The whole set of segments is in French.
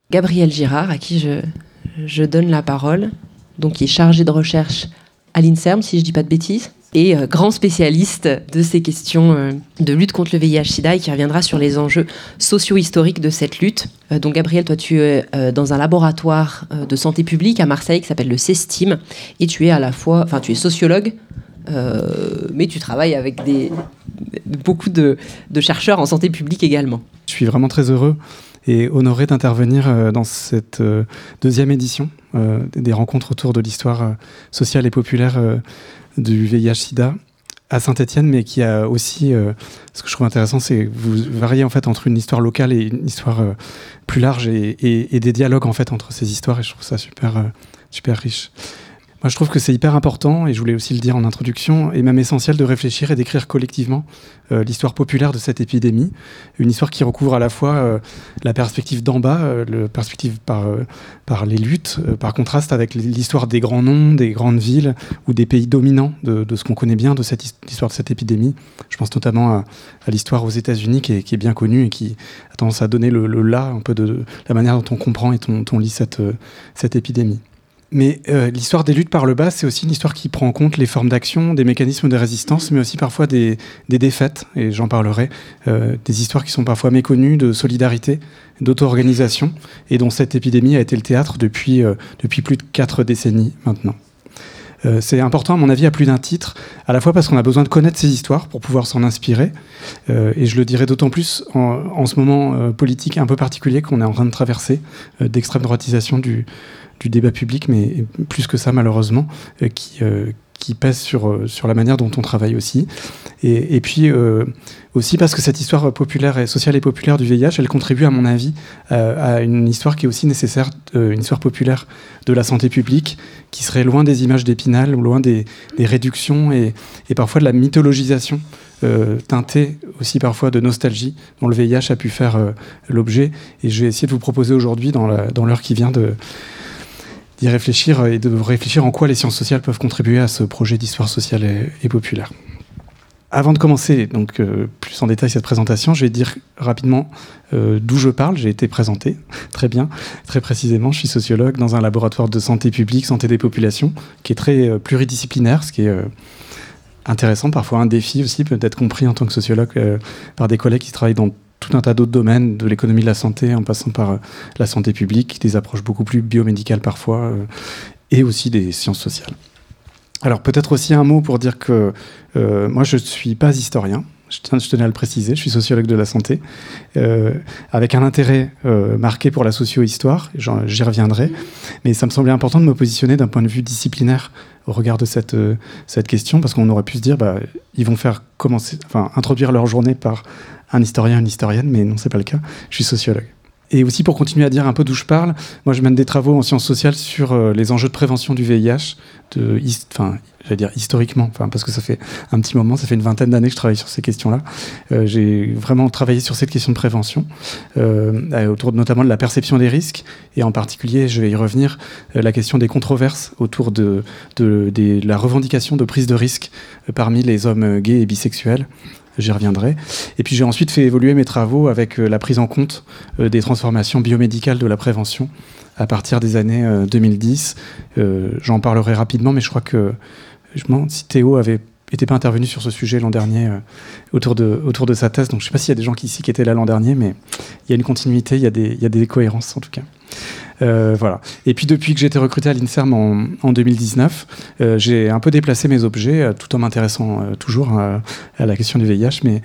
Gabriel Girard, à qui je donne la parole, donc qui est chargé de recherche à l'INSERM, si je ne dis pas de bêtises, et grand spécialiste de ces questions de lutte contre le VIH-Sida et qui reviendra sur les enjeux socio-historiques de cette lutte. Donc Gabriel, toi tu es dans un laboratoire de santé publique à Marseille qui s'appelle le CESTIM et tu es à la fois, enfin tu es sociologue, mais tu travailles avec beaucoup de chercheurs en santé publique également. Je suis vraiment très heureux et honoré d'intervenir dans cette deuxième édition des rencontres autour de l'histoire sociale et populaire du VIH-Sida à Saint-Étienne, mais qui a aussi, ce que je trouve intéressant, c'est que vous variez en fait entre une histoire locale et une histoire plus large et des dialogues en fait entre ces histoires, et je trouve ça super riche. Moi, je trouve que c'est hyper important, et je voulais aussi le dire en introduction, et même essentiel de réfléchir et d'écrire collectivement l'histoire populaire de cette épidémie. Une histoire qui recouvre à la fois la perspective d'en bas, la perspective par les luttes, par contraste avec l'histoire des grands noms, des grandes villes ou des pays dominants de ce qu'on connaît bien de l'histoire de cette épidémie. Je pense notamment à l'histoire aux États-Unis qui est bien connue et qui a tendance à donner le là un peu de la manière dont on comprend et dont on lit cette épidémie. Mais l'histoire des luttes par le bas, c'est aussi une histoire qui prend en compte les formes d'action, des mécanismes de résistance, mais aussi parfois des défaites, et j'en parlerai, des histoires qui sont parfois méconnues, de solidarité, d'auto-organisation, et dont cette épidémie a été le théâtre depuis plus de 4 décennies maintenant. C'est important à mon avis à plus d'un titre, à la fois parce qu'on a besoin de connaître ces histoires pour pouvoir s'en inspirer, et je le dirais d'autant plus en ce moment politique un peu particulier qu'on est en train de traverser, d'extrême droitisation du débat public, mais plus que ça malheureusement, qui pèse sur la manière dont on travaille aussi. Et puis aussi parce que cette histoire populaire et sociale et populaire du VIH, elle contribue à mon avis à une histoire qui est aussi nécessaire, une histoire populaire de la santé publique, qui serait loin des images d'Épinal, loin des réductions et parfois de la mythologisation teintée aussi parfois de nostalgie dont le VIH a pu faire l'objet. Et je vais essayer de vous proposer aujourd'hui, dans l'heure qui vient, d'y réfléchir et de réfléchir en quoi les sciences sociales peuvent contribuer à ce projet d'histoire sociale et populaire. Avant de commencer donc, plus en détail cette présentation, je vais dire rapidement d'où je parle. J'ai été présenté très bien, très précisément. Je suis sociologue dans un laboratoire de santé publique, santé des populations, qui est très pluridisciplinaire, ce qui est intéressant, parfois un défi aussi, peut-être compris en tant que sociologue par des collègues qui travaillent dans tout un tas d'autres domaines, de l'économie de la santé en passant par la santé publique, des approches beaucoup plus biomédicales parfois, et aussi des sciences sociales. Alors peut-être aussi un mot pour dire que moi je ne suis pas historien, je tenais à le préciser, je suis sociologue de la santé, avec un intérêt marqué pour la socio-histoire, j'y reviendrai, mais ça me semblait important de me positionner d'un point de vue disciplinaire au regard de cette question, parce qu'on aurait pu se dire, ils vont introduire leur journée par un historien, une historienne, mais non, c'est pas le cas, je suis sociologue. Et aussi pour continuer à dire un peu d'où je parle, moi je mène des travaux en sciences sociales sur les enjeux de prévention du VIH, j'allais dire historiquement, parce que ça fait un petit moment, ça fait une vingtaine d'années que je travaille sur ces questions-là. J'ai vraiment travaillé sur cette question de prévention, autour notamment de la perception des risques, et en particulier, je vais y revenir, la question des controverses autour de la revendication de prise de risque parmi les hommes gays et bisexuels. J'y reviendrai. Et puis j'ai ensuite fait évoluer mes travaux avec la prise en compte des transformations biomédicales de la prévention à partir des années 2010. J'en parlerai rapidement, mais je crois que je me demande si Théo était pas intervenu sur ce sujet l'an dernier autour de sa thèse. Donc je ne sais pas s'il y a des gens ici qui étaient là l'an dernier, mais il y a une continuité, il y a des cohérences en tout cas. Voilà. Et puis depuis que j'ai été recruté à l'INSERM en 2019, j'ai un peu déplacé mes objets, tout en m'intéressant toujours à la question du VIH, mais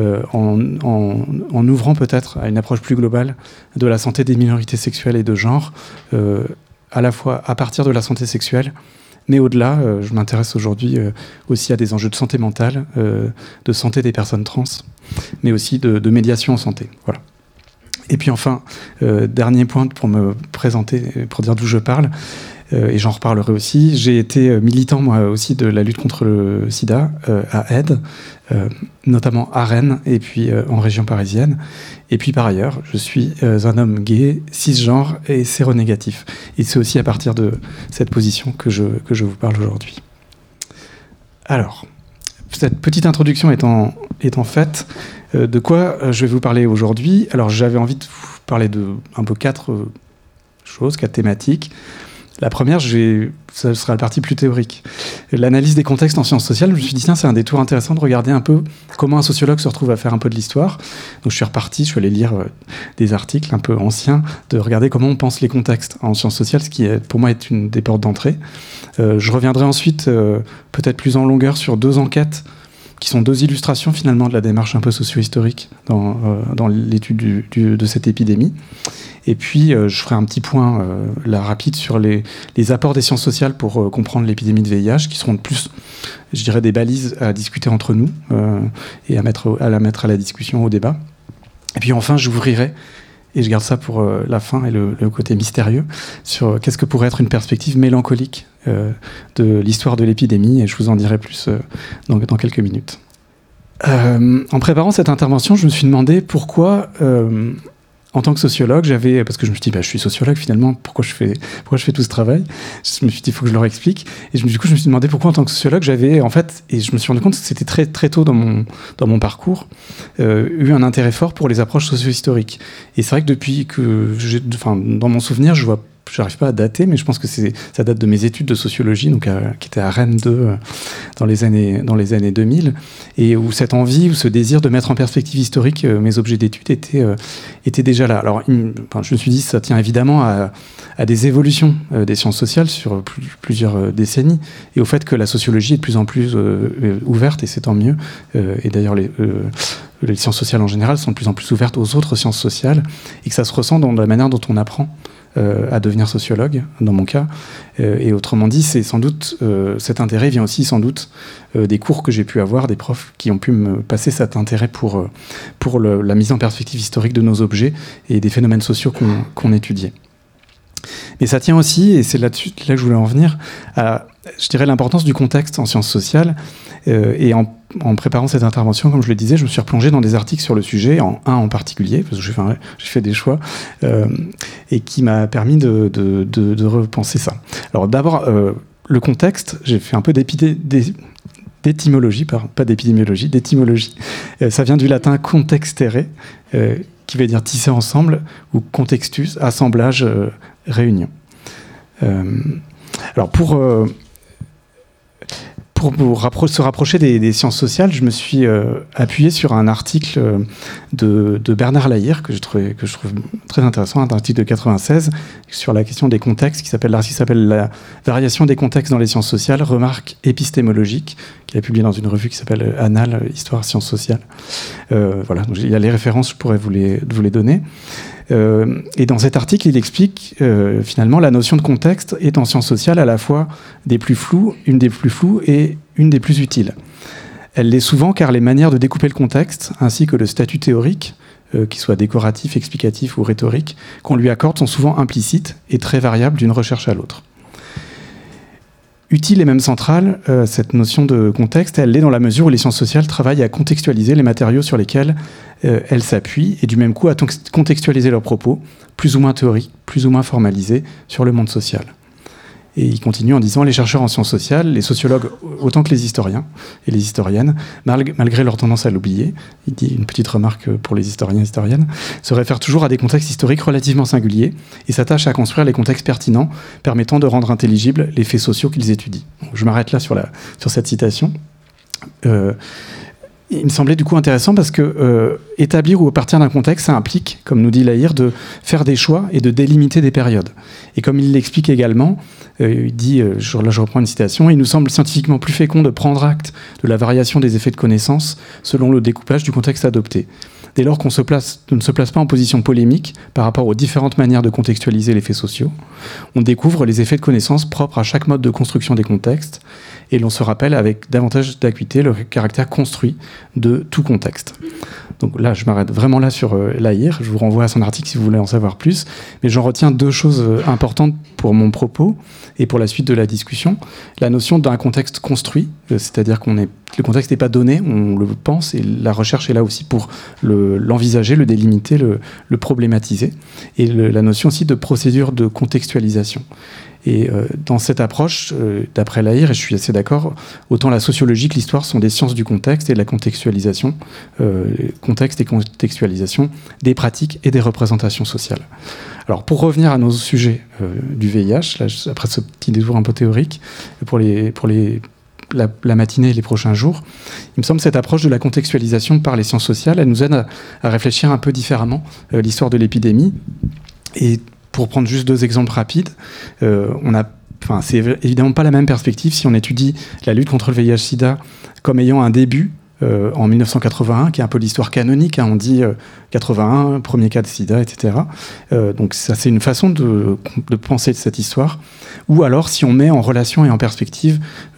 en ouvrant peut-être à une approche plus globale de la santé des minorités sexuelles et de genre, à la fois à partir de la santé sexuelle, mais au-delà, je m'intéresse aujourd'hui aussi à des enjeux de santé mentale, de santé des personnes trans, mais aussi de médiation en santé. Voilà. Et puis enfin, dernier point pour me présenter, pour dire d'où je parle, et j'en reparlerai aussi, j'ai été militant moi aussi de la lutte contre le sida à Aide, notamment à Rennes et puis en région parisienne. Et puis par ailleurs, je suis un homme gay, cisgenre et séronégatif. Et c'est aussi à partir de cette position que je vous parle aujourd'hui. Alors, cette petite introduction étant faite, de quoi je vais vous parler aujourd'hui. Alors j'avais envie de vous parler de un peu 4 choses, 4 thématiques. La première, ça sera la partie plus théorique. L'analyse des contextes en sciences sociales, je me suis dit, tiens, c'est un détour intéressant de regarder un peu comment un sociologue se retrouve à faire un peu de l'histoire. Donc je suis reparti, je suis allé lire des articles un peu anciens, de regarder comment on pense les contextes en sciences sociales, ce qui pour moi est une des portes d'entrée. Je reviendrai ensuite, peut-être plus en longueur, sur 2 enquêtes qui sont 2 illustrations finalement de la démarche un peu socio-historique dans l'étude de cette épidémie. Et puis, je ferai un petit point là, rapide sur les apports des sciences sociales pour comprendre l'épidémie de VIH, qui seront de plus, je dirais, des balises à discuter entre nous et à la mettre à la discussion, au débat. Et puis enfin, j'ouvrirai, et je garde ça pour la fin et le côté mystérieux, sur qu'est-ce que pourrait être une perspective mélancolique de l'histoire de l'épidémie, et je vous en dirai plus dans quelques minutes. En préparant cette intervention, je me suis demandé pourquoi... en tant que sociologue, parce que je me suis dit, je suis sociologue finalement, pourquoi je fais tout ce travail? Je me suis dit, il faut que je leur explique. Et du coup, je me suis demandé pourquoi en tant que sociologue, j'avais en fait, et je me suis rendu compte que c'était très, très tôt dans mon parcours, eu un intérêt fort pour les approches socio-historiques. Et c'est vrai que depuis que dans mon souvenir, j'arrive pas à dater, mais je pense que ça date de mes études de sociologie, donc qui étaient à Rennes 2 dans les années 2000, et où cette envie ou ce désir de mettre en perspective historique mes objets d'études était déjà là. Alors, je me suis dit, ça tient évidemment à des évolutions des sciences sociales sur plusieurs décennies, et au fait que la sociologie est de plus en plus ouverte, et c'est tant mieux. Et d'ailleurs, les sciences sociales en général sont de plus en plus ouvertes aux autres sciences sociales, et que ça se ressent dans la manière dont on apprend à devenir sociologue, dans mon cas. Et autrement dit, c'est sans doute, cet intérêt vient aussi sans doute des cours que j'ai pu avoir, des profs qui ont pu me passer cet intérêt pour la mise en perspective historique de nos objets et des phénomènes sociaux qu'on étudiait. Mais ça tient aussi, et c'est là que je voulais en venir, à, je dirais, l'importance du contexte en sciences sociales. Et en préparant cette intervention, comme je le disais, je me suis replongé dans des articles sur le sujet, en particulier, parce que j'ai fait des choix, et qui m'a permis de repenser ça. Alors d'abord, le contexte, j'ai fait un peu d'étymologie, pas d'épidémiologie, d'étymologie. Ça vient du latin contextere, qui veut dire tisser ensemble, ou contextus, assemblage, réunion. Alors pour se rapprocher des sciences sociales, je me suis appuyé sur un article de Bernard Lahire que je trouve très intéressant, un article de 96 sur la question des contextes, qui s'appelle La variation des contextes dans les sciences sociales, remarques épistémologiques, qu'il a publié dans une revue qui s'appelle Annales, Histoire, Sciences sociales. Voilà, donc il y a les références, je pourrais vous les donner. Et dans cet article, il explique finalement la notion de contexte est en sciences sociales à la fois une des plus floues et une des plus utiles. Elle l'est souvent car les manières de découper le contexte, ainsi que le statut théorique, qu'il soit décoratif, explicatif ou rhétorique, qu'on lui accorde sont souvent implicites et très variables d'une recherche à l'autre. Utile et même centrale, cette notion de contexte, elle l'est dans la mesure où les sciences sociales travaillent à contextualiser les matériaux sur lesquels elles s'appuient, et du même coup à contextualiser leurs propos, plus ou moins théoriques, plus ou moins formalisés, sur le monde social. Et il continue en disant « Les chercheurs en sciences sociales, les sociologues autant que les historiens et les historiennes, malgré leur tendance à l'oublier, il dit une petite remarque pour les historiens et historiennes, se réfèrent toujours à des contextes historiques relativement singuliers et s'attachent à construire les contextes pertinents permettant de rendre intelligibles les faits sociaux qu'ils étudient. » Je m'arrête là sur cette citation. Il me semblait du coup intéressant parce que établir ou partir d'un contexte, ça implique, comme nous dit Lahire, de faire des choix et de délimiter des périodes. Et comme il l'explique également, il dit, là je reprends une citation, « Il nous semble scientifiquement plus fécond de prendre acte de la variation des effets de connaissance selon le découpage du contexte adopté. Dès lors qu'on ne se place pas en position polémique par rapport aux différentes manières de contextualiser les faits sociaux, on découvre les effets de connaissance propres à chaque mode de construction des contextes et l'on se rappelle avec davantage d'acuité le caractère construit de tout contexte. » Donc là, je m'arrête vraiment là sur Lahire. Je vous renvoie à son article si vous voulez en savoir plus. Mais j'en retiens 2 choses importantes pour mon propos et pour la suite de la discussion. La notion d'un contexte construit, c'est-à-dire le contexte n'est pas donné, on le pense, et la recherche est là aussi pour l'envisager, le délimiter, le problématiser. Et la notion aussi de procédure de contextualisation. Et dans cette approche, d'après Lahire, et je suis assez d'accord, autant la sociologie que l'histoire sont des sciences du contexte et de la contextualisation, contexte et contextualisation des pratiques et des représentations sociales. Alors, pour revenir à nos sujets du VIH, là, après ce petit détour un peu théorique, pour la matinée et les prochains jours, il me semble que cette approche de la contextualisation par les sciences sociales, elle nous aide à réfléchir un peu différemment l'histoire de l'épidémie. Et pour prendre juste 2 exemples rapides, c'est évidemment pas la même perspective si on étudie la lutte contre le VIH-Sida comme ayant un début en 1981, qui est un peu l'histoire canonique, hein, on dit 81, premier cas de sida, etc. Donc ça, c'est une façon de penser cette histoire. Ou alors, si on met en relation et en perspective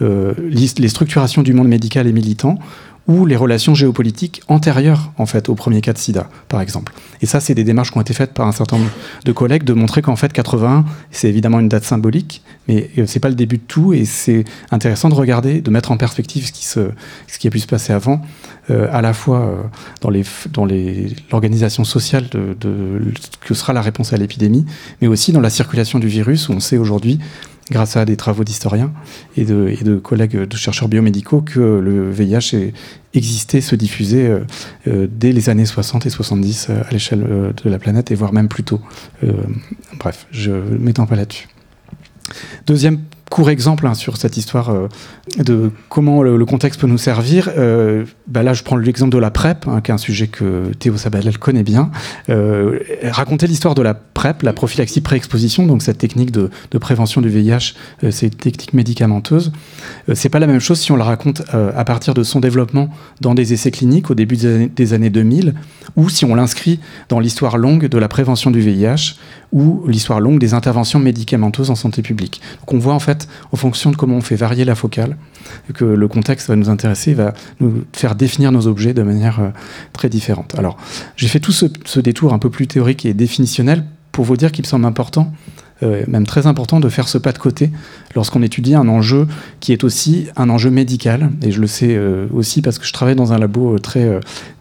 les structurations du monde médical et militant, ou les relations géopolitiques antérieures, en fait, au premier cas de sida, par exemple. Et ça, c'est des démarches qui ont été faites par un certain nombre de collègues, de montrer qu'en fait, 81, c'est évidemment une date symbolique, mais c'est pas le début de tout, et c'est intéressant de regarder, de mettre en perspective ce qui a pu se passer avant, à la fois dans l'organisation sociale que sera la réponse à l'épidémie, mais aussi dans la circulation du virus, où on sait aujourd'hui, grâce à des travaux d'historiens et de collègues de chercheurs biomédicaux, que le VIH existait, se diffusait dès les années 60 et 70 à l'échelle de la planète, et voire même plus tôt. Bref, je ne m'étends pas là-dessus. Deuxième court exemple sur cette histoire de comment le contexte peut nous servir. Là, je prends l'exemple de la PrEP, qui est un sujet que Théo Sabadell connaît bien. Raconter l'histoire de la PrEP, la prophylaxie pré-exposition, donc cette technique de prévention du VIH, c'est une technique médicamenteuse. C'est pas la même chose si on la raconte à partir de son développement dans des essais cliniques au début des années 2000, ou si on l'inscrit dans l'histoire longue de la prévention du VIH, ou l'histoire longue des interventions médicamenteuses en santé publique. Donc on voit en fait, en fonction de comment on fait varier la focale, que le contexte va nous intéresser, va nous faire définir nos objets de manière très différente. Alors, j'ai fait tout ce détour un peu plus théorique et définitionnel pour vous dire qu'il me semble important, même très important, de faire ce pas de côté lorsqu'on étudie un enjeu qui est aussi un enjeu médical. Et je le sais aussi parce que je travaille dans un labo très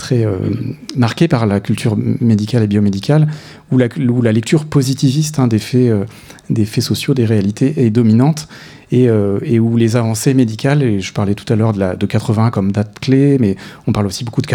marqué par la culture médicale et biomédicale, où la lecture positiviste des faits sociaux, des réalités, est dominante. Et où les avancées médicales, et je parlais tout à l'heure de 80 comme date clé, mais on parle aussi beaucoup de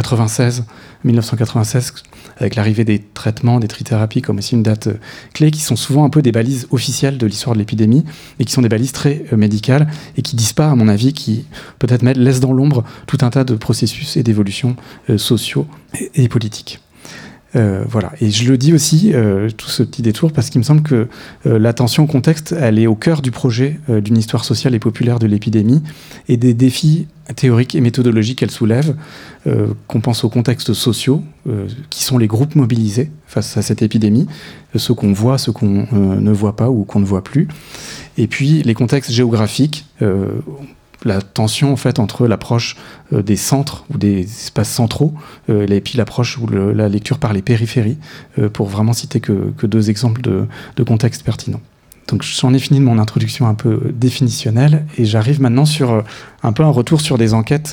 1996, avec l'arrivée des traitements, des trithérapies, comme aussi une date clé, qui sont souvent un peu des balises officielles de l'histoire de l'épidémie, et qui sont des balises très médicales, et qui disent pas, à mon avis, qui peut-être laissent dans l'ombre tout un tas de processus et d'évolutions sociaux et politiques. Voilà. Et je le dis aussi, tout ce petit détour, parce qu'il me semble que l'attention au contexte, elle est au cœur du projet d'une histoire sociale et populaire de l'épidémie, et des défis théoriques et méthodologiques qu'elle soulève, qu'on pense aux contextes sociaux, qui sont les groupes mobilisés face à cette épidémie, ceux qu'on voit, ceux qu'on ne voit pas ou qu'on ne voit plus, et puis les contextes géographiques, la tension en fait entre l'approche des centres ou des espaces centraux et puis l'approche ou la lecture par les périphéries, pour vraiment citer que 2 exemples de contextes pertinents. Donc j'en ai fini de mon introduction un peu définitionnelle, et j'arrive maintenant sur un peu un retour sur des enquêtes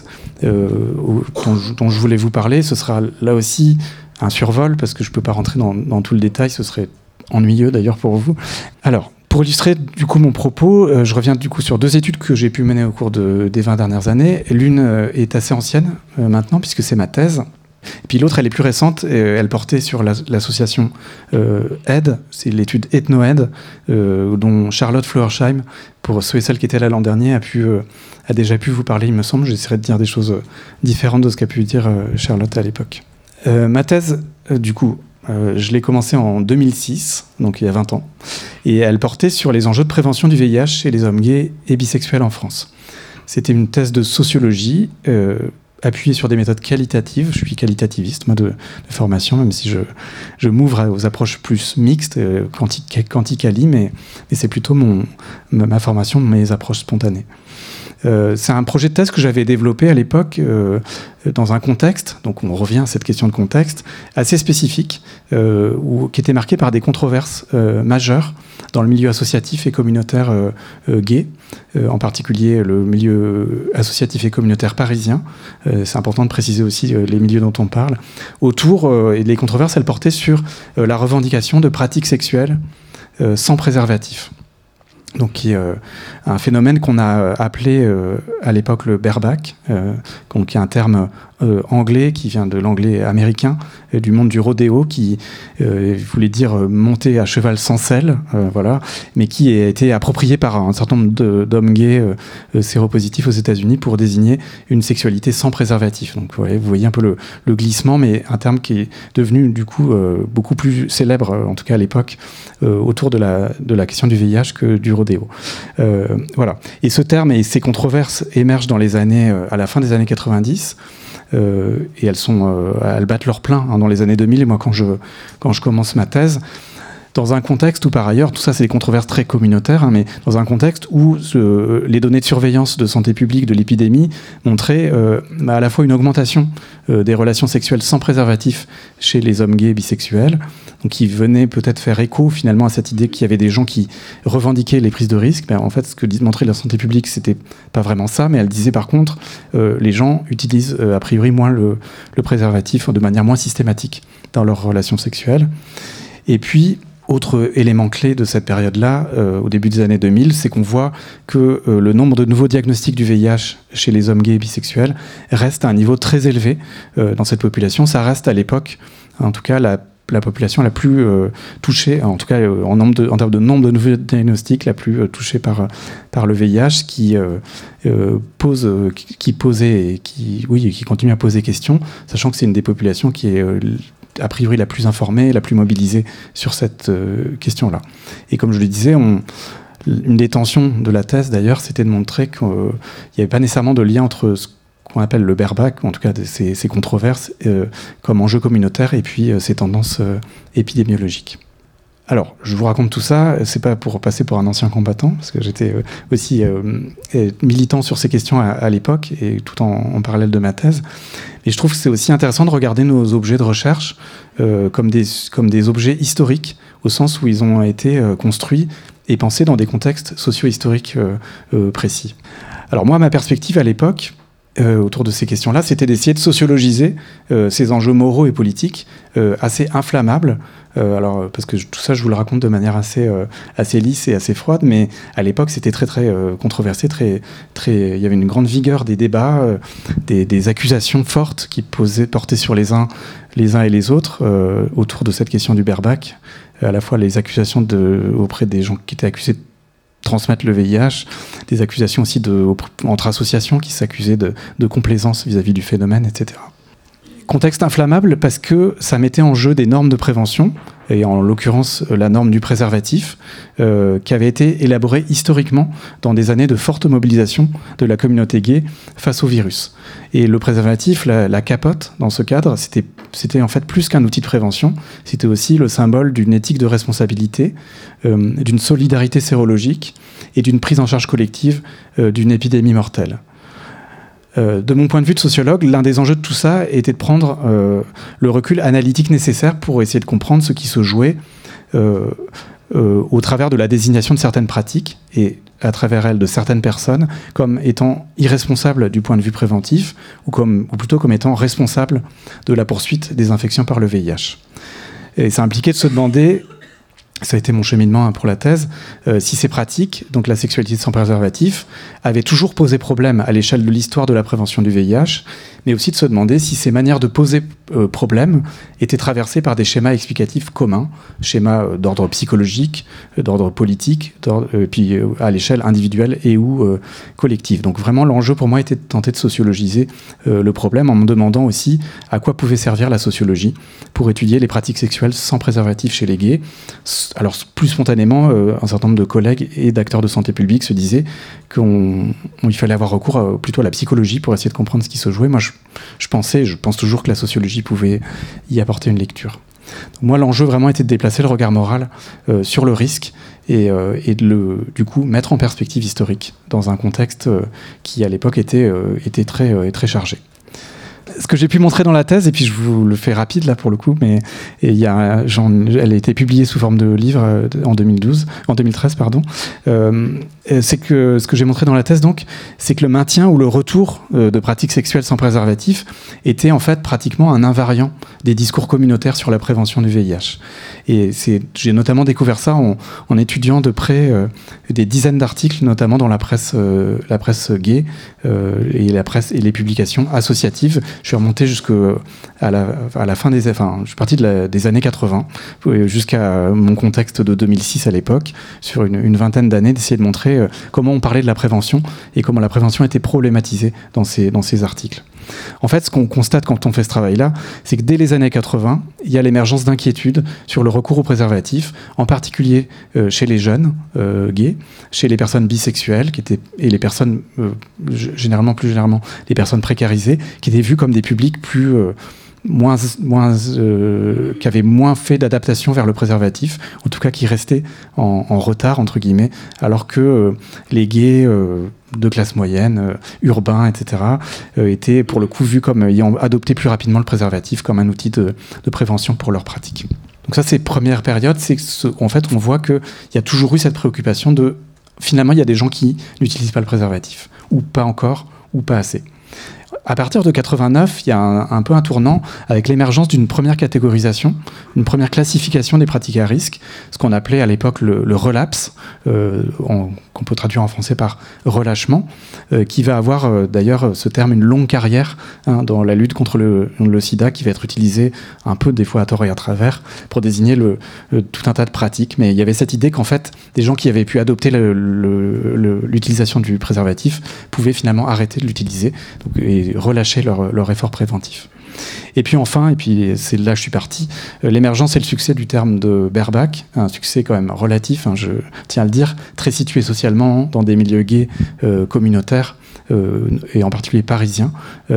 dont je voulais vous parler. Ce sera là aussi un survol, parce que je ne peux pas rentrer dans tout le détail, ce serait ennuyeux d'ailleurs pour vous. Alors, pour illustrer du coup mon propos, je reviens du coup sur 2 études que j'ai pu mener au cours des 20 dernières années. L'une est assez ancienne maintenant, puisque c'est ma thèse. Et puis l'autre, elle est plus récente, elle portait sur l'association AID, c'est l'étude EthnoAid, dont Charlotte Floersheim, pour ceux et celles qui étaient là l'an dernier, a déjà pu vous parler, il me semble. J'essaierai de dire des choses différentes de ce qu'a pu dire Charlotte à l'époque. Ma thèse, du coup, je l'ai commencée en 2006, donc il y a 20 ans, et elle portait sur les enjeux de prévention du VIH chez les hommes gays et bisexuels en France. C'était une thèse de sociologie appuyée sur des méthodes qualitatives. Je suis qualitativiste, moi, de formation, même si je m'ouvre aux approches plus mixtes, quanti-quali, mais c'est plutôt ma formation, mes approches spontanées. C'est un projet de thèse que j'avais développé à l'époque dans un contexte, donc on revient à cette question de contexte, assez spécifique, qui était marqué par des controverses majeures dans le milieu associatif et communautaire gay, en particulier le milieu associatif et communautaire parisien. C'est important de préciser aussi les milieux dont on parle. Et les controverses, elles portaient sur la revendication de pratiques sexuelles sans préservatif. donc qui est un phénomène qu'on a appelé à l'époque le bareback, donc qui est un terme anglais qui vient de l'anglais américain, du monde du rodéo, qui voulait dire monter à cheval sans selle, voilà, mais qui a été approprié par un certain nombre d'hommes gays séropositifs aux États-Unis pour désigner une sexualité sans préservatif. Donc vous voyez un peu le glissement, mais un terme qui est devenu du coup beaucoup plus célèbre, en tout cas à l'époque, autour de la question du VIH que du rodéo. Voilà. Et ce terme et ces controverses émergent dans les années, à la fin des années 90. Et elles battent leur plein dans les années 2000. Et moi, quand je commence ma thèse, dans un contexte où, par ailleurs, tout ça, c'est des controverses très communautaires, mais dans un contexte où les données de surveillance de santé publique de l'épidémie montraient à la fois une augmentation des relations sexuelles sans préservatif chez les hommes gays et bisexuels, donc qui venaient peut-être faire écho finalement à cette idée qu'il y avait des gens qui revendiquaient les prises de risques. Mais en fait, ce que montrait la santé publique, c'était pas vraiment ça, mais elle disait par contre, les gens utilisent a priori moins le préservatif de manière moins systématique dans leurs relations sexuelles. Et puis, autre élément clé de cette période-là, au début des années 2000, c'est qu'on voit que le nombre de nouveaux diagnostics du VIH chez les hommes gays et bisexuels reste à un niveau très élevé dans cette population. Ça reste à l'époque, en tout cas, la population la plus touchée, en tout cas en termes de nombre de nouveaux diagnostics, la plus touchée par le VIH, qui posait et qui continue à poser question, sachant que c'est une des populations qui est a priori la plus informée, la plus mobilisée sur cette question-là. Et comme je le disais, une des tensions de la thèse d'ailleurs, c'était de montrer qu'il n'y avait pas nécessairement de lien entre ce qu'on appelle le bareback, ou en tout cas ces controverses comme enjeu communautaire, et puis ces tendances épidémiologiques. Alors, je vous raconte tout ça, c'est pas pour passer pour un ancien combattant, parce que j'étais aussi militant sur ces questions à l'époque, et tout en parallèle de ma thèse. Et je trouve que c'est aussi intéressant de regarder nos objets de recherche comme des objets historiques, au sens où ils ont été construits et pensés dans des contextes socio-historiques précis. Alors moi, ma perspective à l'époque, autour de ces questions-là, c'était d'essayer de sociologiser ces enjeux moraux et politiques assez inflammables. Parce que tout ça, je vous le raconte de manière assez lisse et assez froide, mais à l'époque, c'était très très controversé, il y avait une grande vigueur des débats, des accusations fortes qui portaient sur les uns et les autres autour de cette question du bareback, à la fois les accusations auprès des gens qui étaient accusés de transmettre le VIH, des accusations aussi entre associations qui s'accusaient de complaisance vis-à-vis du phénomène, etc. Contexte inflammable parce que ça mettait en jeu des normes de prévention, et en l'occurrence la norme du préservatif, qui avait été élaborée historiquement dans des années de forte mobilisation de la communauté gay face au virus. Et le préservatif, la capote, dans ce cadre, c'était en fait plus qu'un outil de prévention, c'était aussi le symbole d'une éthique de responsabilité, d'une solidarité sérologique et d'une prise en charge collective d'une épidémie mortelle. De mon point de vue de sociologue, l'un des enjeux de tout ça était de prendre le recul analytique nécessaire pour essayer de comprendre ce qui se jouait au travers de la désignation de certaines pratiques et à travers elles de certaines personnes comme étant irresponsables du point de vue préventif ou plutôt comme étant responsables de la poursuite des infections par le VIH. Et ça impliquait de se demander, ça a été mon cheminement pour la thèse, si ces pratiques, donc la sexualité sans préservatif, avaient toujours posé problème à l'échelle de l'histoire de la prévention du VIH, mais aussi de se demander si ces manières de poser problème étaient traversées par des schémas explicatifs communs, schémas d'ordre psychologique, d'ordre politique, puis à l'échelle individuelle et ou collective. Donc vraiment, l'enjeu pour moi était de tenter de sociologiser le problème en me demandant aussi à quoi pouvait servir la sociologie pour étudier les pratiques sexuelles sans préservatif chez les gays. Alors plus spontanément, un certain nombre de collègues et d'acteurs de santé publique se disaient qu'il fallait avoir recours plutôt à la psychologie pour essayer de comprendre ce qui se jouait. Moi, je pense toujours que la sociologie pouvait y apporter une lecture. Donc, moi, l'enjeu vraiment était de déplacer le regard moral sur le risque et de du coup mettre en perspective historique dans un contexte qui à l'époque était très chargé. Ce que j'ai pu montrer dans la thèse, et puis je vous le fais rapide là pour le coup, mais elle a été publiée sous forme de livre en 2013, c'est que ce que j'ai montré dans la thèse, donc, c'est que le maintien ou le retour de pratiques sexuelles sans préservatif était en fait pratiquement un invariant des discours communautaires sur la prévention du VIH. Et j'ai notamment découvert ça en étudiant de près des dizaines d'articles, notamment dans la presse gay et les publications associatives. Je suis remonté à la fin je suis parti des années 80 jusqu'à mon contexte de 2006 à l'époque, sur une vingtaine d'années, d'essayer de montrer comment on parlait de la prévention et comment la prévention était problématisée dans ces articles. En fait, ce qu'on constate quand on fait ce travail-là, c'est que dès les années 80, il y a l'émergence d'inquiétudes sur le recours aux préservatifs, en particulier chez les jeunes gays, chez les personnes bisexuelles et les personnes, plus généralement, les personnes précarisées, qui étaient vues comme des publics qui avaient moins fait d'adaptation vers le préservatif, en tout cas qui restaient en retard, entre guillemets, alors que les gays de classe moyenne, urbains, etc., étaient pour le coup vus comme ayant adopté plus rapidement le préservatif comme un outil de prévention pour leur pratique. Donc ça, c'est première période, c'est qu'en fait, on voit qu'il y a toujours eu cette préoccupation de, finalement, il y a des gens qui n'utilisent pas le préservatif, ou pas encore, ou pas assez. À partir de 89, il y a un peu un tournant avec l'émergence d'une première catégorisation, une première classification des pratiques à risque, ce qu'on appelait à l'époque le relapse, qu'on peut traduire en français par relâchement, qui va avoir d'ailleurs ce terme une longue carrière dans la lutte contre le sida, qui va être utilisé un peu des fois à tort et à travers pour désigner tout un tas de pratiques. Mais il y avait cette idée qu'en fait, des gens qui avaient pu adopter l'utilisation du préservatif pouvaient finalement arrêter de l'utiliser et relâcher leur effort préventif. Et puis enfin, c'est là que je suis parti, l'émergence et le succès du terme de bareback, un succès quand même relatif, je tiens à le dire, très situé socialement dans des milieux gays communautaires et en particulier parisiens,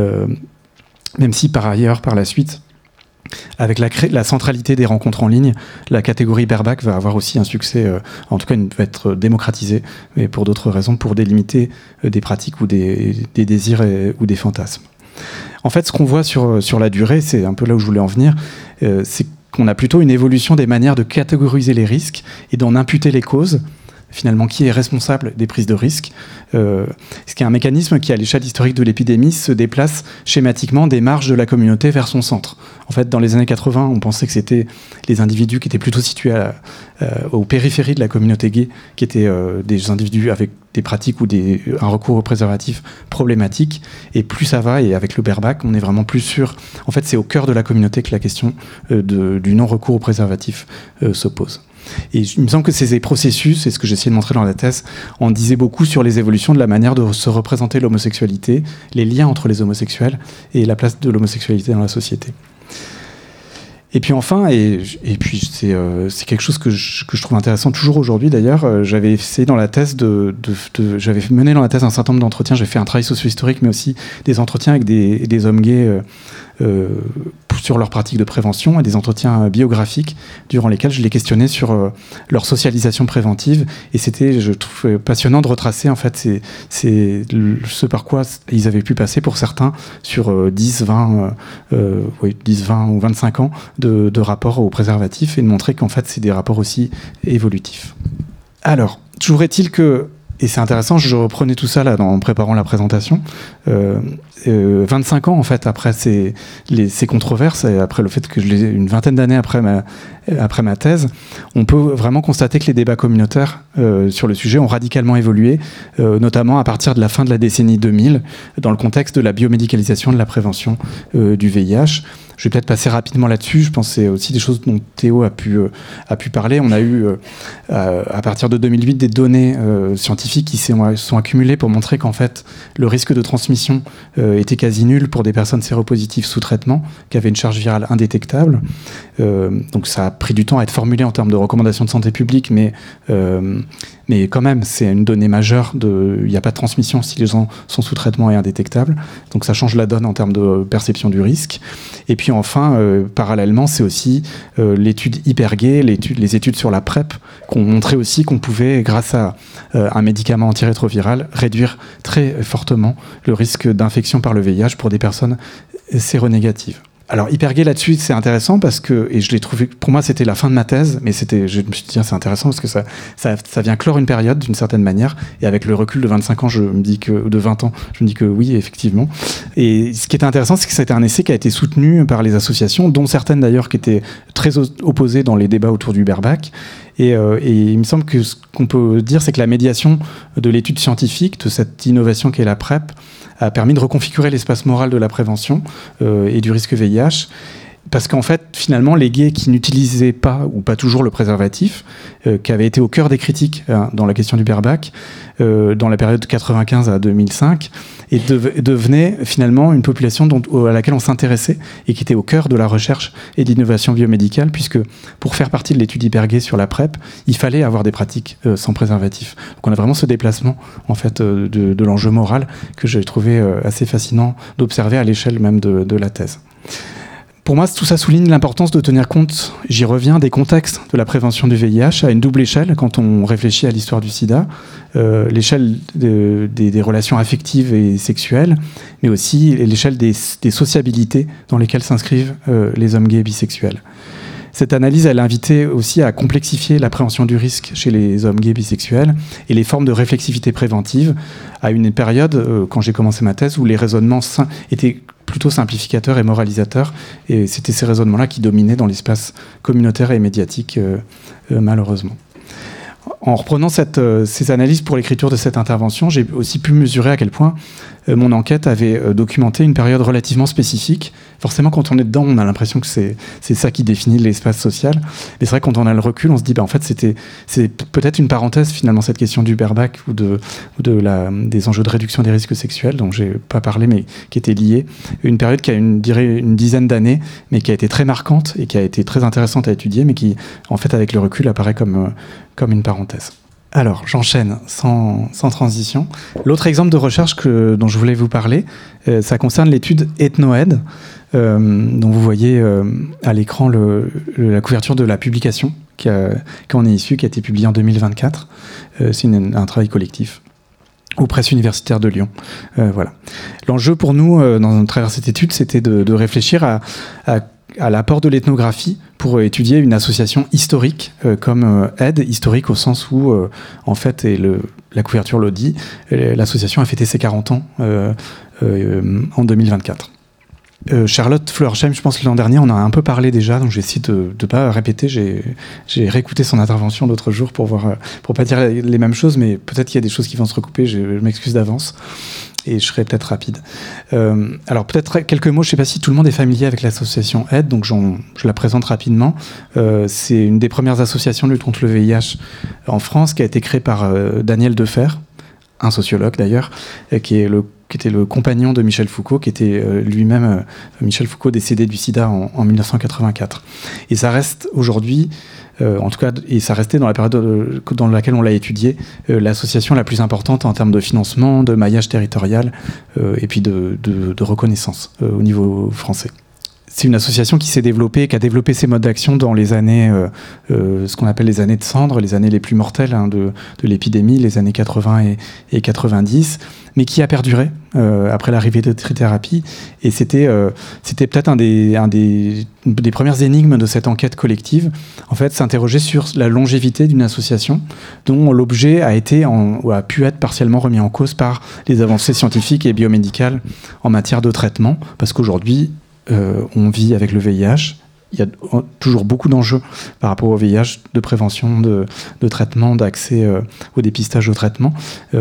même si par ailleurs, par la suite, avec la centralité des rencontres en ligne, la catégorie bareback va avoir aussi un succès, en tout cas va être démocratisée, mais pour d'autres raisons, pour délimiter des pratiques ou des désirs ou des fantasmes. En fait, ce qu'on voit sur la durée, c'est un peu là où je voulais en venir, c'est qu'on a plutôt une évolution des manières de catégoriser les risques et d'en imputer les causes. Finalement, qui est responsable des prises de risques, ce qui est un mécanisme qui, à l'échelle historique de l'épidémie, se déplace schématiquement des marges de la communauté vers son centre. En fait, dans les années 80, on pensait que c'était les individus qui étaient plutôt situés aux périphéries de la communauté gay, qui étaient des individus avec des pratiques ou un recours au préservatif problématique. Et plus ça va, et avec le bareback, on est vraiment plus sûr. En fait, c'est au cœur de la communauté que la question du non-recours au préservatif se pose. Et il me semble que ces processus, et ce que j'essayais de montrer dans la thèse, en disaient beaucoup sur les évolutions de la manière de se représenter l'homosexualité, les liens entre les homosexuels et la place de l'homosexualité dans la société. Et puis enfin, et puis c'est quelque chose que je trouve intéressant toujours aujourd'hui d'ailleurs, j'avais essayé dans la thèse j'avais mené dans la thèse un certain nombre d'entretiens, j'ai fait un travail socio-historique mais aussi des entretiens avec des hommes gays sur leurs pratiques de prévention et des entretiens biographiques durant lesquels je les questionnais sur leur socialisation préventive, et c'était, je trouve, passionnant de retracer en fait ce par quoi ils avaient pu passer pour certains sur 10, 20 ou 25 ans de rapport au préservatif, et de montrer qu'en fait c'est des rapports aussi évolutifs. Alors, toujours est-il que, et c'est intéressant, je reprenais tout ça là en préparant la présentation, 25 ans en fait après ces controverses, et après le fait que une vingtaine d'années après ma thèse, on peut vraiment constater que les débats communautaires sur le sujet ont radicalement évolué, notamment à partir de la fin de la décennie 2000, dans le contexte de la biomédicalisation de la prévention du VIH. Je vais peut-être passer rapidement là-dessus. Je pense que c'est aussi des choses dont Théo a pu parler. On a eu, à partir de 2008, des données scientifiques qui sont accumulées pour montrer qu'en fait, le risque de transmission était quasi nul pour des personnes séropositives sous traitement, qui avaient une charge virale indétectable. Donc ça a pris du temps à être formulé en termes de recommandations de santé publique, mais quand même, c'est une donnée majeure. Il n'y a pas de transmission si les gens sont sous traitement et indétectables. Donc ça change la donne en termes de perception du risque. Et puis enfin, parallèlement, c'est aussi l'étude hypergay, les études sur la PrEP, qui ont montré aussi qu'on pouvait, grâce à un médicament antirétroviral, réduire très fortement le risque d'infection par le VIH pour des personnes séronégatives. Alors, hyper gay là-dessus, c'est intéressant parce que, et je l'ai trouvé, pour moi, c'était la fin de ma thèse, mais je me suis dit, c'est intéressant parce que ça vient clore une période d'une certaine manière. Et avec le recul de 25 ans, de 20 ans, je me dis que oui, effectivement. Et ce qui était intéressant, c'est que c'était un essai qui a été soutenu par les associations, dont certaines d'ailleurs qui étaient très opposées dans les débats autour du bareback. Et il me semble que ce qu'on peut dire, c'est que la médiation de l'étude scientifique, de cette innovation qu'est la PrEP, a permis de reconfigurer l'espace moral de la prévention et du risque VIH. Parce qu'en fait, finalement, les gays qui n'utilisaient pas ou pas toujours le préservatif, qui avait été au cœur des critiques dans la question du bareback, dans la période de 1995 à 2005, et devenait finalement une population à laquelle on s'intéressait et qui était au cœur de la recherche et de l'innovation biomédicale, puisque pour faire partie de l'étude hyper gay sur la PrEP, il fallait avoir des pratiques sans préservatif. Donc on a vraiment ce déplacement en fait, de l'enjeu moral que j'ai trouvé assez fascinant d'observer à l'échelle même de la thèse. Pour moi, tout ça souligne l'importance de tenir compte, j'y reviens, des contextes de la prévention du VIH à une double échelle quand on réfléchit à l'histoire du sida. L'échelle des relations affectives et sexuelles, mais aussi l'échelle des sociabilités dans lesquelles s'inscrivent les hommes gays et bisexuels. Cette analyse, elle invitait aussi à complexifier l'appréhension du risque chez les hommes gays bisexuels et les formes de réflexivité préventive à une période, quand j'ai commencé ma thèse, où les raisonnements étaient plutôt simplificateurs et moralisateurs, et c'était ces raisonnements-là qui dominaient dans l'espace communautaire et médiatique, malheureusement. En reprenant ces analyses pour l'écriture de cette intervention, j'ai aussi pu mesurer à quel point mon enquête avait documenté une période relativement spécifique. Forcément, quand on est dedans, on a l'impression que c'est ça qui définit l'espace social. Mais c'est vrai, quand on a le recul, on se dit, en fait, c'est peut-être une parenthèse, finalement, cette question du bareback ou des enjeux de réduction des risques sexuels, dont j'ai pas parlé, mais qui était liée. Une période qui a une dizaine d'années, mais qui a été très marquante et qui a été très intéressante à étudier, mais qui, en fait, avec le recul, apparaît comme une parenthèse. Alors, j'enchaîne sans transition. L'autre exemple de recherche dont je voulais vous parler, ça concerne l'étude EthnoAid, dont vous voyez à l'écran la couverture de la publication qui en est issue, qui a été publiée en 2024. C'est un travail collectif aux presses universitaires de Lyon. Voilà. L'enjeu pour nous, à travers cette étude, c'était de réfléchir à l'apport de l'ethnographie pour étudier une association historique comme aide, historique au sens où, en fait, et la couverture le dit, l'association a fêté ses 40 ans en 2024. Charlotte Fleurscheim, je pense que l'an dernier, on en a un peu parlé déjà, donc j'essaie de ne pas répéter. J'ai réécouté son intervention l'autre jour pour pas dire les mêmes choses, mais peut-être qu'il y a des choses qui vont se recouper, je m'excuse d'avance. Et je serai peut-être rapide. Alors peut-être quelques mots, je ne sais pas si tout le monde est familier avec l'association AID, donc je la présente rapidement. C'est une des premières associations de lutte contre le VIH en France, qui a été créée par Daniel Defer, un sociologue d'ailleurs, qui était le compagnon de Michel Foucault, qui était lui-même Michel Foucault décédé du sida en 1984. Et ça reste aujourd'hui, en tout cas, et ça restait dans la période dans laquelle on l'a étudié, l'association la plus importante en termes de financement, de maillage territorial et puis de reconnaissance au niveau français. C'est une association qui s'est développée, qui a développé ses modes d'action dans les années, ce qu'on appelle les années de cendre, les années les plus mortelles de l'épidémie, les années 80 et 90, mais qui a perduré après l'arrivée de trithérapie. Et c'était peut-être une des premières énigmes de cette enquête collective, en fait, s'interroger sur la longévité d'une association dont l'objet a pu être partiellement remis en cause par les avancées scientifiques et biomédicales en matière de traitement, parce qu'aujourd'hui, on vit avec le VIH. Il y a toujours beaucoup d'enjeux par rapport au VIH, de prévention, de traitement, d'accès au dépistage, au traitement,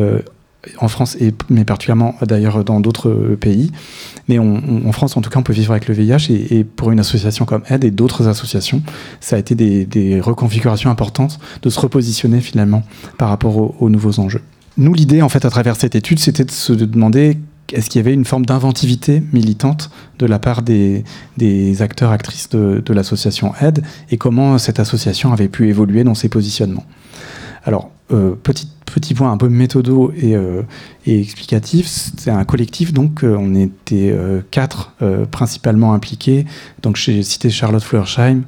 en France, mais particulièrement d'ailleurs dans d'autres pays. Mais en France, en tout cas, on peut vivre avec le VIH. Et pour une association comme AID et d'autres associations, ça a été des reconfigurations importantes de se repositionner finalement par rapport aux nouveaux enjeux. Nous, l'idée, en fait, à travers cette étude, c'était de se demander est-ce qu'il y avait une forme d'inventivité militante de la part des acteurs, actrices de l'association AID, et comment cette association avait pu évoluer dans ses positionnements. Alors, petit point un peu méthodo et explicatif, c'est un collectif, donc on était 4 principalement impliqués. Donc j'ai cité Charlotte Fleurscheim,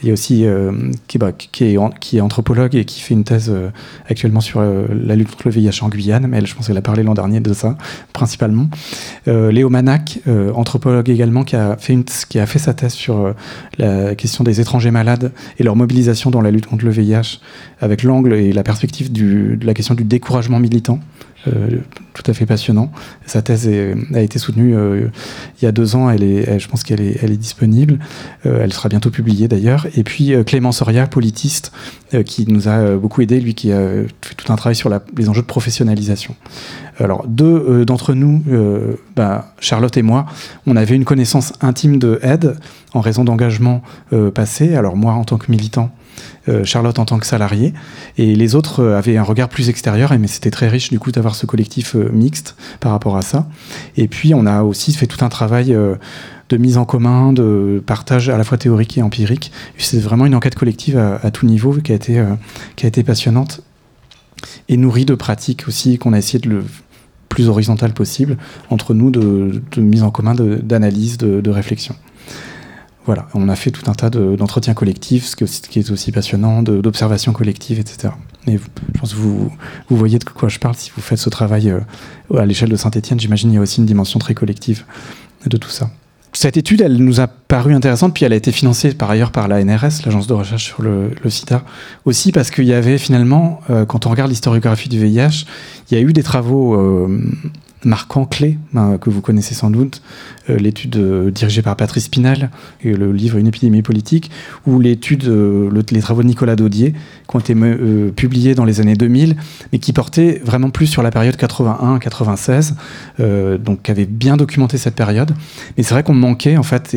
Il y a aussi qui est anthropologue et qui fait une thèse actuellement sur la lutte contre le VIH en Guyane, mais je pense qu'elle a parlé l'an dernier de ça, principalement. Léo Manac, anthropologue également, qui a fait sa thèse sur la question des étrangers malades et leur mobilisation dans la lutte contre le VIH, avec l'angle et la perspective de la question du découragement militant. Tout à fait passionnant. Sa thèse a été soutenue il y a 2 ans. Je pense qu'elle est disponible. Elle sera bientôt publiée d'ailleurs. Et puis Clément Soria, politiste, qui nous a beaucoup aidé, lui qui a fait tout un travail sur les enjeux de professionnalisation. Alors 2 d'entre nous, Charlotte et moi, on avait une connaissance intime de Ed en raison d'engagements passés. Alors moi en tant que militant, Charlotte en tant que salariée, et les autres avaient un regard plus extérieur, mais c'était très riche du coup d'avoir ce collectif mixte par rapport à ça. Et puis on a aussi fait tout un travail de mise en commun, de partage à la fois théorique et empirique. C'est vraiment une enquête collective à tout niveau qui a été passionnante et nourrie de pratiques aussi qu'on a essayé de le plus horizontal possible entre nous, de mise en commun, d'analyse, de réflexion. Voilà, on a fait tout un tas d'entretiens collectifs, ce qui est aussi passionnant, d'observations collectives, etc. Et je pense que vous voyez de quoi je parle si vous faites ce travail à l'échelle de Saint-Étienne. J'imagine qu'il y a aussi une dimension très collective de tout ça. Cette étude, elle nous a paru intéressante, puis elle a été financée par ailleurs par la NRS, l'agence de recherche sur le sida, aussi parce qu'il y avait finalement, quand on regarde l'historiographie du VIH, il y a eu des travaux marquants, clés, que vous connaissez sans doute, l'étude dirigée par Patrice Pinal, et le livre Une épidémie politique, ou les travaux de Nicolas Daudier, qui ont été publiés dans les années 2000, mais qui portaient vraiment plus sur la période 81-96, donc qui avaient bien documenté cette période. Mais c'est vrai qu'on manquait, en fait,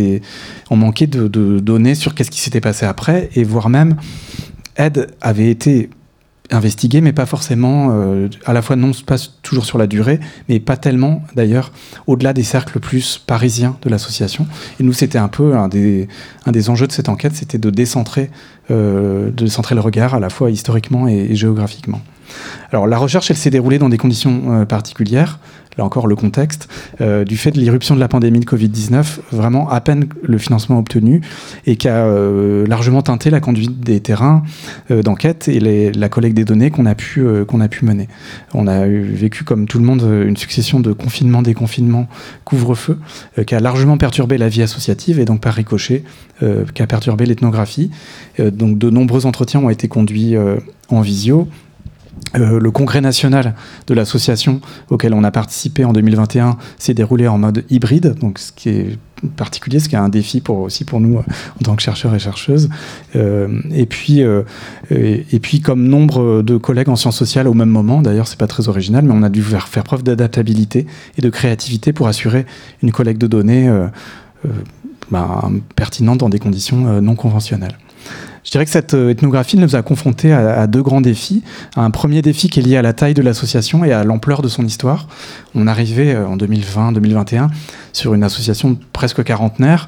de données sur qu'est-ce qui s'était passé après, et voire même, Ed avait été investigué, mais pas forcément, à la fois non pas toujours sur la durée, mais pas tellement d'ailleurs au-delà des cercles plus parisiens de l'association. Et nous, c'était un peu un des enjeux de cette enquête, c'était de décentrer le regard à la fois historiquement et géographiquement. Alors la recherche, elle s'est déroulée dans des conditions particulières. Là encore, le contexte, du fait de l'irruption de la pandémie de Covid-19, vraiment à peine le financement obtenu, et qui a largement teinté la conduite des terrains d'enquête et la collecte des données qu'on a pu mener. On a vécu, comme tout le monde, une succession de confinements, déconfinements, couvre-feu, qui a largement perturbé la vie associative, et donc par ricochet, qui a perturbé l'ethnographie. Donc de nombreux entretiens ont été conduits en visio. Le congrès national de l'association auquel on a participé en 2021 s'est déroulé en mode hybride, donc ce qui est particulier, ce qui est un défi aussi pour nous en tant que chercheurs et chercheuses. Et puis comme nombre de collègues en sciences sociales au même moment, d'ailleurs c'est pas très original, mais on a dû faire preuve d'adaptabilité et de créativité pour assurer une collecte de données pertinente dans des conditions non conventionnelles. Je dirais que cette ethnographie nous a confrontés à 2 grands défis. Un premier défi qui est lié à la taille de l'association et à l'ampleur de son histoire. On arrivait en 2020-2021 sur une association presque quarantenaire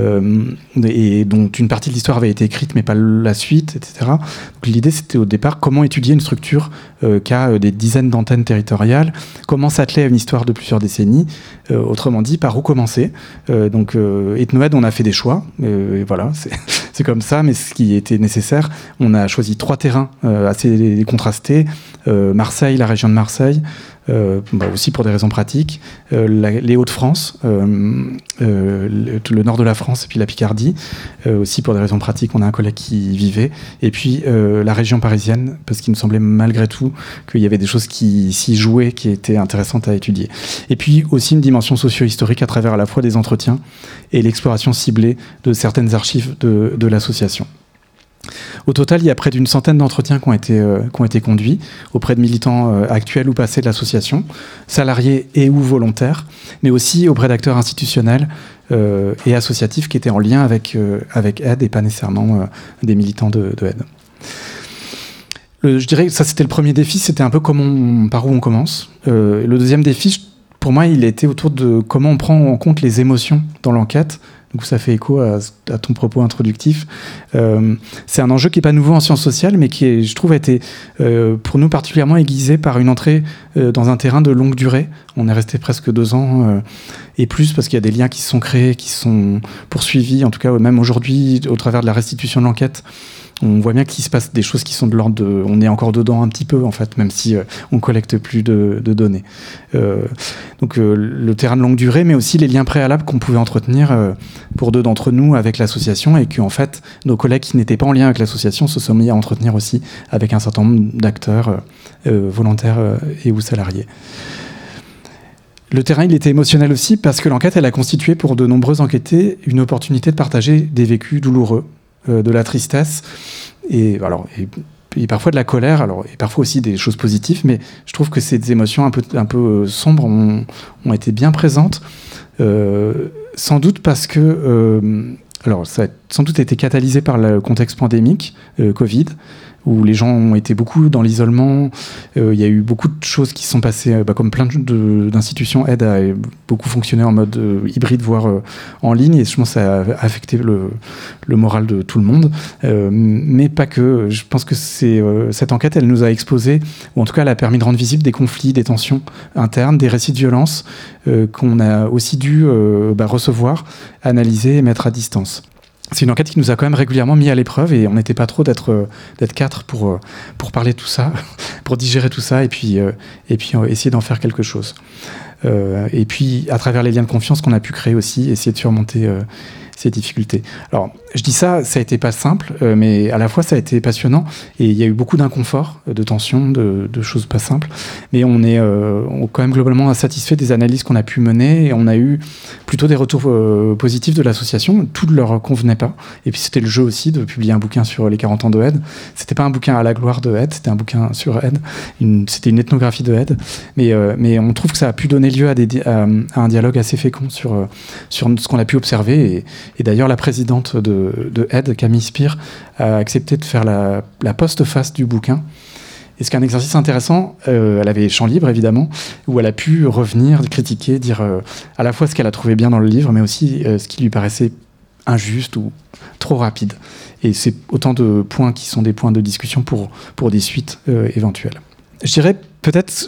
et dont une partie de l'histoire avait été écrite mais pas la suite, etc. Donc, l'idée c'était au départ comment étudier une structure qui a des dizaines d'antennes territoriales, comment s'atteler à une histoire de plusieurs décennies, autrement dit par où commencer. Donc Ethnoed, on a fait des choix, et voilà, c'est comme ça, mais ce qui était nécessaire, on a choisi 3 terrains assez contrastés, Marseille, la région de Marseille, aussi pour des raisons pratiques, les Hauts-de-France, le nord de la France et puis la Picardie, aussi pour des raisons pratiques, on a un collègue qui y vivait, et puis la région parisienne, parce qu'il nous semblait malgré tout qu'il y avait des choses qui s'y jouaient, qui étaient intéressantes à étudier. Et puis aussi une dimension socio-historique à travers à la fois des entretiens et l'exploration ciblée de certaines archives de l'association. Au total, il y a près d'une centaine d'entretiens qui ont été conduits auprès de militants actuels ou passés de l'association, salariés et ou volontaires, mais aussi auprès d'acteurs institutionnels et associatifs qui étaient en lien avec Ed et pas nécessairement des militants de Ed. Je dirais que ça, c'était le premier défi, c'était un peu par où on commence. Le deuxième défi, pour moi, il était autour de comment on prend en compte les émotions dans l'enquête, coup, ça fait écho à ton propos introductif. C'est un enjeu qui n'est pas nouveau en sciences sociales, mais qui, je trouve, a été pour nous particulièrement aiguisé par une entrée dans un terrain de longue durée. On est resté presque 2 ans et plus, parce qu'il y a des liens qui se sont créés, qui sont poursuivis, en tout cas même aujourd'hui, au travers de la restitution de l'enquête. On voit bien qu'il se passe des choses qui sont de l'ordre de... On est encore dedans un petit peu, en fait, même si on collecte plus de données. Donc le terrain de longue durée, mais aussi les liens préalables qu'on pouvait entretenir pour 2 d'entre nous avec l'association, et qu'en fait, nos collègues qui n'étaient pas en lien avec l'association se sont mis à entretenir aussi avec un certain nombre d'acteurs volontaires et ou salariés. Le terrain, il était émotionnel aussi parce que l'enquête, elle a constitué pour de nombreux enquêtés une opportunité de partager des vécus douloureux, de la tristesse et parfois de la colère, et parfois aussi des choses positives, mais je trouve que ces émotions un peu sombres ont été bien présentes, sans doute parce que ça a sans doute été catalysé par le contexte pandémique, Covid, où les gens ont été beaucoup dans l'isolement. Il y a eu beaucoup de choses qui sont passées, comme plein d'institutions. Aide a beaucoup fonctionné en mode hybride, voire en ligne, et je pense que ça a affecté le moral de tout le monde. Mais pas que. Je pense que cette enquête, elle nous a exposé, ou en tout cas, elle a permis de rendre visibles des conflits, des tensions internes, des récits de violence qu'on a aussi dû recevoir, analyser et mettre à distance. C'est une enquête qui nous a quand même régulièrement mis à l'épreuve, et on n'était pas trop d'être 4 pour parler de tout ça, pour digérer tout ça, et puis essayer d'en faire quelque chose. Et puis, à travers les liens de confiance qu'on a pu créer aussi, essayer de surmonter ces difficultés. Alors, je dis ça a été pas simple, mais à la fois ça a été passionnant, et il y a eu beaucoup d'inconfort, de tensions, de choses pas simples, mais on est quand même globalement satisfait des analyses qu'on a pu mener, et on a eu plutôt des retours positifs de l'association. Tout ne leur convenait pas, et puis c'était le jeu aussi de publier un bouquin sur les 40 ans de Aide. C'était pas un bouquin à la gloire de Aide, c'était un bouquin sur Aide, c'était une ethnographie de Aide, mais on trouve que ça a pu donner lieu à un dialogue assez fécond sur ce qu'on a pu observer, et d'ailleurs la présidente de Aide, Camille Spire, a accepté de faire la postface du bouquin. Et ce qui est un exercice intéressant, elle avait champ libre évidemment, où elle a pu revenir, critiquer, dire à la fois ce qu'elle a trouvé bien dans le livre, mais aussi ce qui lui paraissait injuste ou trop rapide. Et c'est autant de points qui sont des points de discussion pour des suites éventuelles. Je dirais peut-être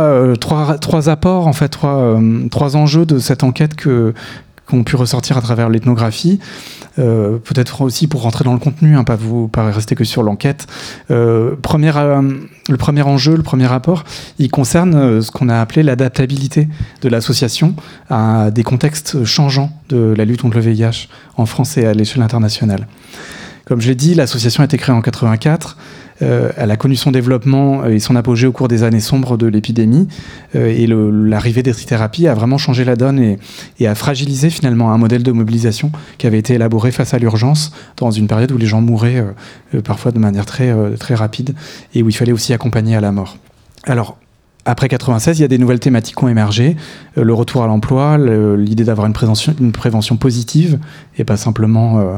trois apports, en fait, trois enjeux de cette enquête qu'on pu ressortir à travers l'ethnographie. Peut-être aussi pour rentrer dans le contenu, pas rester que sur l'enquête. Le premier enjeu, le premier rapport, il concerne ce qu'on a appelé l'adaptabilité de l'association à des contextes changeants de la lutte contre le VIH en France et à l'échelle internationale. Comme je l'ai dit, l'association a été créée en 1984. Elle a connu son développement et son apogée au cours des années sombres de l'épidémie, et l'arrivée des trithérapies a vraiment changé la donne et a fragilisé finalement un modèle de mobilisation qui avait été élaboré face à l'urgence dans une période où les gens mouraient parfois de manière très, très rapide, et où il fallait aussi accompagner à la mort. Alors, après 1996, il y a des nouvelles thématiques qui ont émergé. Le retour à l'emploi, l'idée d'avoir une prévention positive et pas simplement,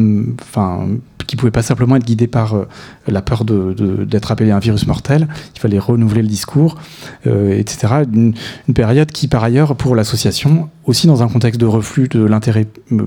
qui pouvait pas simplement être guidée par la peur d'être appelé un virus mortel. Il fallait renouveler le discours, etc. Une période qui, par ailleurs, pour l'association, aussi dans un contexte de reflux de l'intérêt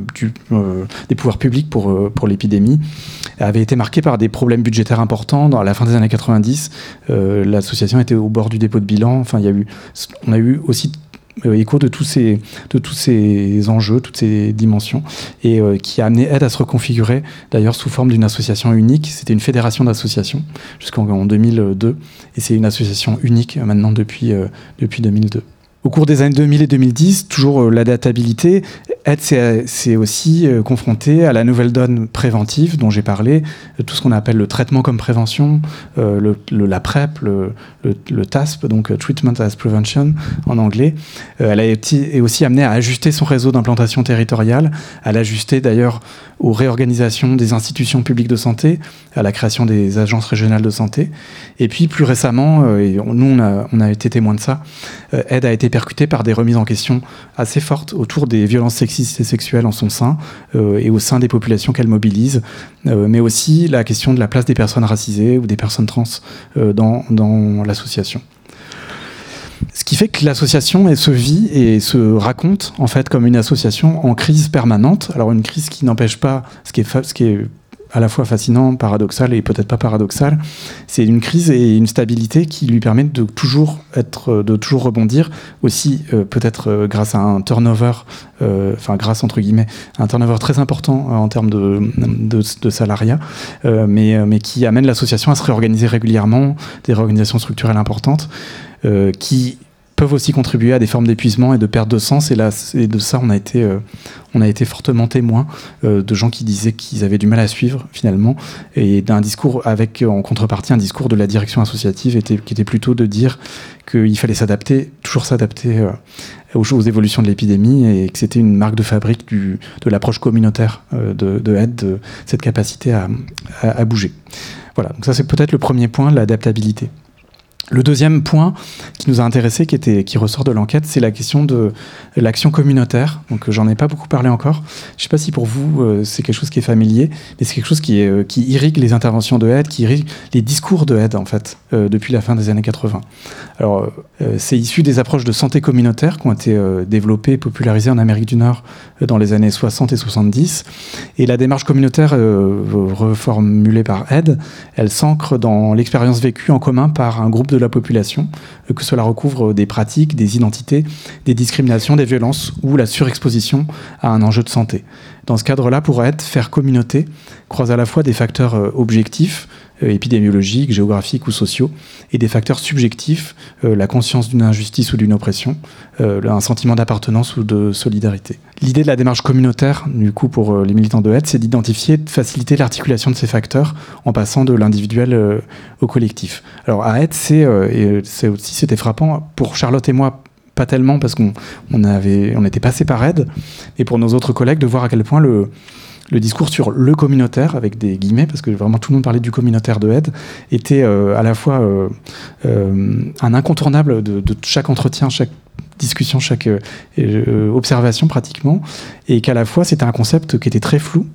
des pouvoirs publics pour l'épidémie, avait été marquée par des problèmes budgétaires importants. À la fin des années 90, l'association était au bord du dépôt de bilan. Enfin, on a eu aussi écho de tous ces enjeux, toutes ces dimensions, et qui a amené Aide à se reconfigurer, d'ailleurs sous forme d'une association unique. C'était une fédération d'associations jusqu'en 2002, et c'est une association unique maintenant depuis 2002. Au cours des années 2000 et 2010, toujours l'adaptabilité, Aide s'est aussi confronté à la nouvelle donne préventive dont j'ai parlé, tout ce qu'on appelle le traitement comme prévention, la PrEP, le TASP, donc Treatment as Prevention en anglais. Elle a été aussi amenée à ajuster son réseau d'implantation territoriale, à l'ajuster d'ailleurs aux réorganisations des institutions publiques de santé, à la création des agences régionales de santé. Et puis plus récemment, et nous on a été témoins de ça, Aide a été percutée par des remises en question assez fortes autour des violences sexistes et sexuelles en son sein et au sein des populations qu'elle mobilise, mais aussi la question de la place des personnes racisées ou des personnes trans dans l'association. Ce qui fait que l'association se vit et se raconte en fait comme une association en crise permanente. Alors une crise qui n'empêche pas, ce qui est à la fois fascinant, paradoxal et peut-être pas paradoxal, c'est une crise et une stabilité qui lui permettent de toujours rebondir, aussi peut-être grâce à un turnover, grâce entre guillemets, un turnover très important en termes de salariat, mais qui amène l'association à se réorganiser régulièrement, des réorganisations structurelles importantes, qui peuvent aussi contribuer à des formes d'épuisement et de perte de sens. Et de ça, on a été fortement témoins de gens qui disaient qu'ils avaient du mal à suivre, finalement, et d'un discours avec, en contrepartie, un discours de la direction associative qui était plutôt de dire qu'il fallait toujours s'adapter aux évolutions de l'épidémie, et que c'était une marque de fabrique de l'approche communautaire de aide, cette capacité à bouger. Voilà, donc ça c'est peut-être le premier point, l'adaptabilité. Le deuxième point qui nous a intéressé, qui ressort de l'enquête, c'est la question de l'action communautaire. Donc j'en ai pas beaucoup parlé encore. Je sais pas si pour vous c'est quelque chose qui est familier, mais c'est quelque chose qui irrigue les interventions de aide, qui irrigue les discours de aide en fait depuis la fin des années 80. Alors c'est issu des approches de santé communautaire qui ont été développées et popularisées en Amérique du Nord dans les années 60 et 70. Et la démarche communautaire reformulée par aide, elle s'ancre dans l'expérience vécue en commun par un groupe de la population, que cela recouvre des pratiques, des identités, des discriminations, des violences ou la surexposition à un enjeu de santé. Dans ce cadre-là, pour aide, faire communauté croise à la fois des facteurs objectifs, épidémiologiques, géographiques ou sociaux, et des facteurs subjectifs, la conscience d'une injustice ou d'une oppression, un sentiment d'appartenance ou de solidarité. L'idée de la démarche communautaire, du coup, pour les militants de aide, c'est d'identifier, de faciliter l'articulation de ces facteurs en passant de l'individuel au collectif. Alors à aide, c'était frappant, pour Charlotte et moi, pas tellement parce qu'on était passé par aide, et pour nos autres collègues, de voir à quel point le discours sur le communautaire, avec des guillemets, parce que vraiment tout le monde parlait du communautaire de aide, était à la fois un incontournable de chaque entretien, chaque discussion, chaque observation pratiquement, et qu'à la fois c'était un concept qui était très flou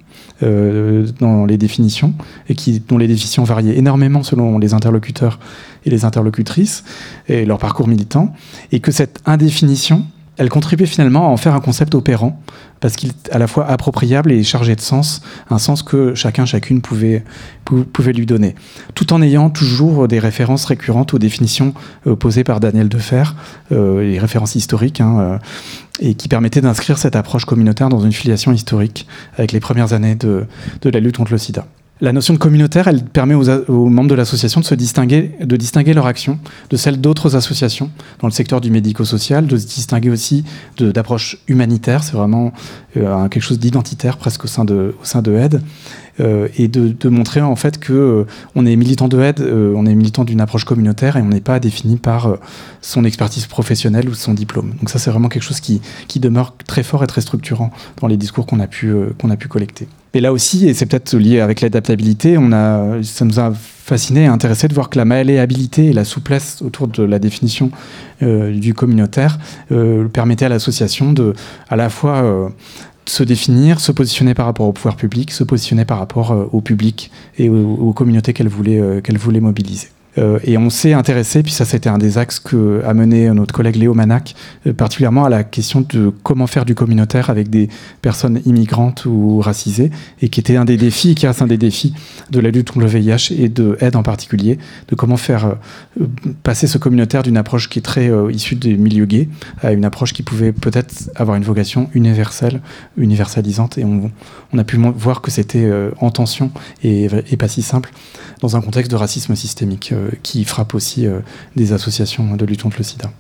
dans les définitions, et dont les définitions variaient énormément selon les interlocuteurs et les interlocutrices et leur parcours militant, et que cette indéfinition, elle contribuait finalement à en faire un concept opérant, parce qu'il est à la fois appropriable et chargé de sens, un sens que chacune pouvait lui donner, tout en ayant toujours des références récurrentes aux définitions posées par Daniel Defer, les références historiques, et qui permettaient d'inscrire cette approche communautaire dans une filiation historique avec les premières années de la lutte contre le sida. La notion de communautaire, elle permet aux membres de l'association de distinguer leur action de celle d'autres associations dans le secteur du médico-social, de se distinguer aussi d'approche humanitaire. C'est vraiment quelque chose d'identitaire presque au sein de aide. Et de montrer en fait que on est militant de aide, on est militant d'une approche communautaire, et on n'est pas défini par son expertise professionnelle ou son diplôme. Donc ça, c'est vraiment quelque chose qui demeure très fort et très structurant dans les discours qu'on a pu collecter. Et là aussi, et c'est peut-être lié avec l'adaptabilité, ça nous a fasciné et intéressé de voir que la malléabilité et la souplesse autour de la définition du communautaire permettaient à l'association de à la fois se définir, se positionner par rapport au pouvoir public, se positionner par rapport au public et aux communautés qu'elle voulait mobiliser. Et on s'est intéressé, puis ça c'était un des axes qu'a mené notre collègue Léo Manac, particulièrement à la question de comment faire du communautaire avec des personnes immigrantes ou racisées, et qui était un des défis, qui reste un des défis de la lutte contre le VIH et de aide en particulier, de comment faire passer ce communautaire d'une approche qui est très issue des milieux gays à une approche qui pouvait peut-être avoir une vocation universelle, universalisante, et on a pu voir que c'était en tension et pas si simple dans un contexte de racisme systémique qui frappe aussi des associations de lutte contre le sida.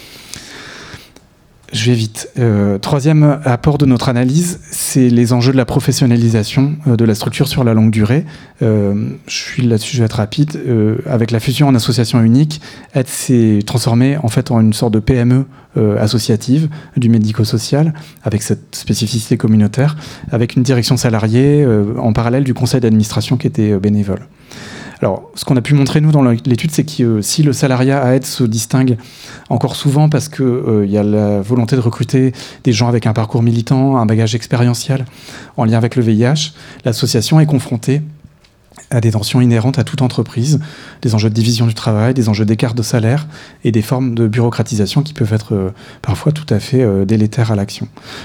Je vais vite. Troisième apport de notre analyse, c'est les enjeux de la professionnalisation de la structure sur la longue durée. Je vais être rapide. Avec la fusion en association unique, aide s'est transformée en fait en une sorte de PME associative du médico-social, avec cette spécificité communautaire, avec une direction salariée en parallèle du conseil d'administration qui était bénévole. Alors, ce qu'on a pu montrer, nous, dans l'étude, c'est que si le salariat à aide se distingue encore souvent parce qu'il y a la volonté de recruter des gens avec un parcours militant, un bagage expérientiel en lien avec le VIH, l'association est confrontée à des tensions inhérentes à toute entreprise, des enjeux de division du travail, des enjeux d'écart de salaire et des formes de bureaucratisation qui peuvent être parfois tout à fait délétères à l'action.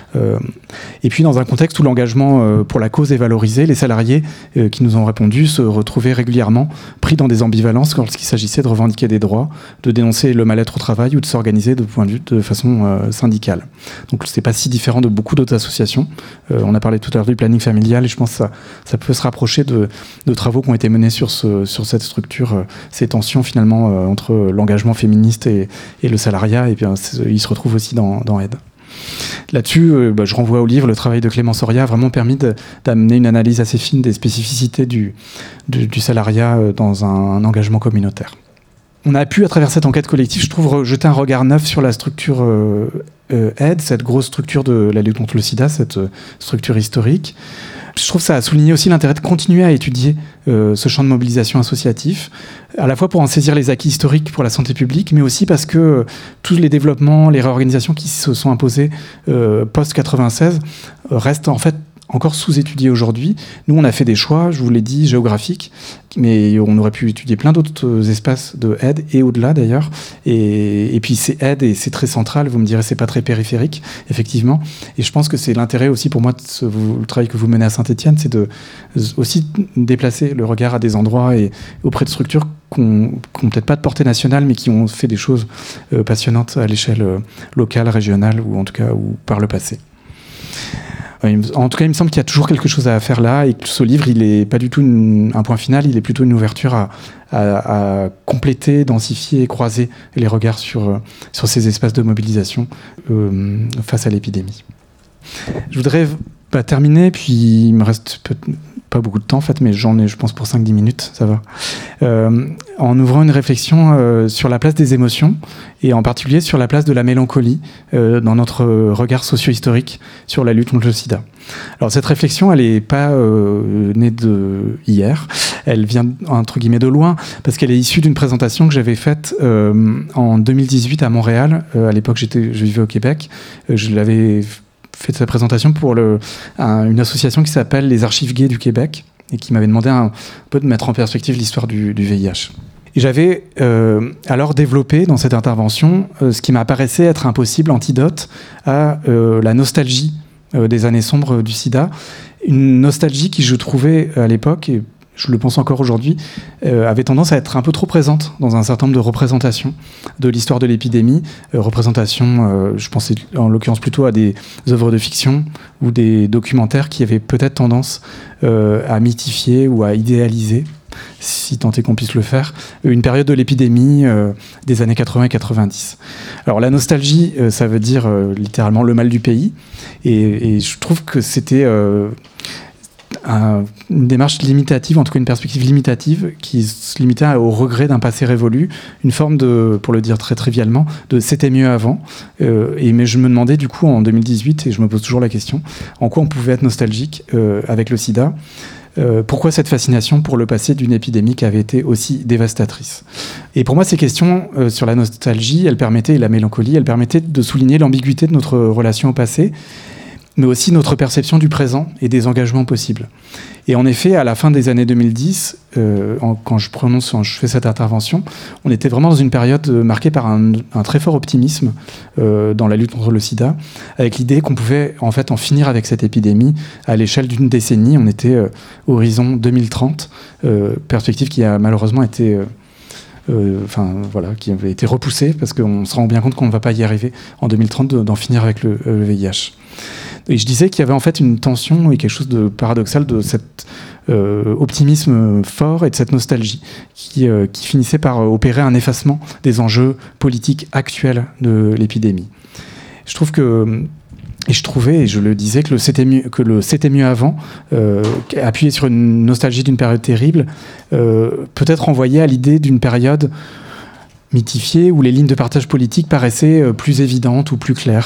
Et puis dans un contexte où l'engagement pour la cause est valorisé, les salariés qui nous ont répondu se retrouvaient régulièrement pris dans des ambivalences lorsqu'il s'agissait de revendiquer des droits, de dénoncer le mal-être au travail ou de s'organiser de façon syndicale. Donc c'est pas si différent de beaucoup d'autres associations. On a parlé tout à l'heure du planning familial et je pense que ça peut se rapprocher de travaux qui ont été menés sur cette structure, ces tensions finalement entre l'engagement féministe et le salariat, et bien ils se retrouvent aussi dans Aide. Là-dessus, je renvoie au livre. Le travail de Clément Soria a vraiment permis d'amener une analyse assez fine des spécificités du salariat dans un engagement communautaire. On a pu, à travers cette enquête collective, je trouve, jeter un regard neuf sur la structure Aide, cette grosse structure de la lutte contre le sida, cette structure historique. Je trouve que ça a souligné aussi l'intérêt de continuer à étudier ce champ de mobilisation associatif, à la fois pour en saisir les acquis historiques pour la santé publique, mais aussi parce que tous les développements, les réorganisations qui se sont imposées post-96 restent en fait encore sous-étudiés aujourd'hui. Nous, on a fait des choix, je vous l'ai dit, géographiques, mais on aurait pu étudier plein d'autres espaces de Aide, et au-delà d'ailleurs. Et puis c'est Aide, et c'est très central, vous me direz, c'est pas très périphérique, effectivement. Et je pense que c'est l'intérêt aussi pour moi de le travail que vous menez à Saint-Étienne, c'est de aussi déplacer le regard à des endroits et auprès de structures qui n'ont peut-être pas de portée nationale, mais qui ont fait des choses passionnantes à l'échelle locale, régionale, ou en tout cas ou par le passé. En tout cas, il me semble qu'il y a toujours quelque chose à faire là, et que ce livre, il n'est pas du tout un point final, il est plutôt une ouverture à compléter, densifier et croiser les regards sur ces espaces de mobilisation face à l'épidémie. Je voudrais terminer, puis il me reste pas beaucoup de temps en fait, mais j'en ai, je pense, pour 5-10 minutes, ça va. En ouvrant une réflexion sur la place des émotions, et en particulier sur la place de la mélancolie dans notre regard socio-historique sur la lutte contre le sida. Alors cette réflexion, elle n'est pas née de hier, elle vient entre guillemets de loin, parce qu'elle est issue d'une présentation que j'avais faite en 2018 à Montréal. À l'époque, je vivais au Québec. Je l'avais fait cette présentation pour une association qui s'appelle les Archives Gays du Québec, et qui m'avait demandé un peu de mettre en perspective l'histoire du VIH. Et j'avais alors développé dans cette intervention ce qui m'apparaissait être un possible antidote à la nostalgie des années sombres du sida. Une nostalgie qui, je trouvais à l'époque, et je le pense encore aujourd'hui, avait tendance à être un peu trop présente dans un certain nombre de représentations de l'histoire de l'épidémie. Je pensais en l'occurrence plutôt à des œuvres de fiction ou des documentaires qui avaient peut-être tendance à mythifier ou à idéaliser, si tant est qu'on puisse le faire, une période de l'épidémie des années 80 et 90. Alors la nostalgie, ça veut dire littéralement le mal du pays, et je trouve que c'était une démarche limitative, en tout cas une perspective limitative, qui se limitait au regret d'un passé révolu, une forme de, pour le dire très trivialement, de c'était mieux avant. Mais je me demandais du coup en 2018, et je me pose toujours la question, en quoi on pouvait être nostalgique avec le sida. Pourquoi cette fascination pour le passé d'une épidémie qui avait été aussi dévastatrice? Et pour moi, ces questions sur la nostalgie, elles permettaient, et la mélancolie, elles permettaient de souligner l'ambiguïté de notre relation au passé, mais aussi notre perception du présent et des engagements possibles. Et en effet, à la fin des années 2010, quand je fais cette intervention, on était vraiment dans une période marquée par un très fort optimisme dans la lutte contre le sida, avec l'idée qu'on pouvait en fait en finir avec cette épidémie à l'échelle d'une décennie. On était horizon 2030, perspective qui a malheureusement été qui avait été repoussée, parce qu'on se rend bien compte qu'on ne va pas y arriver en 2030 d'en finir avec le VIH. Et je disais qu'il y avait en fait une tension et quelque chose de paradoxal de cet optimisme fort et de cette nostalgie qui finissait par opérer un effacement des enjeux politiques actuels de l'épidémie. Je trouvais, et je le disais, que le c'était mieux avant, appuyé sur une nostalgie d'une période terrible, peut-être renvoyé à l'idée d'une période mythifiée où les lignes de partage politique paraissaient plus évidentes ou plus claires.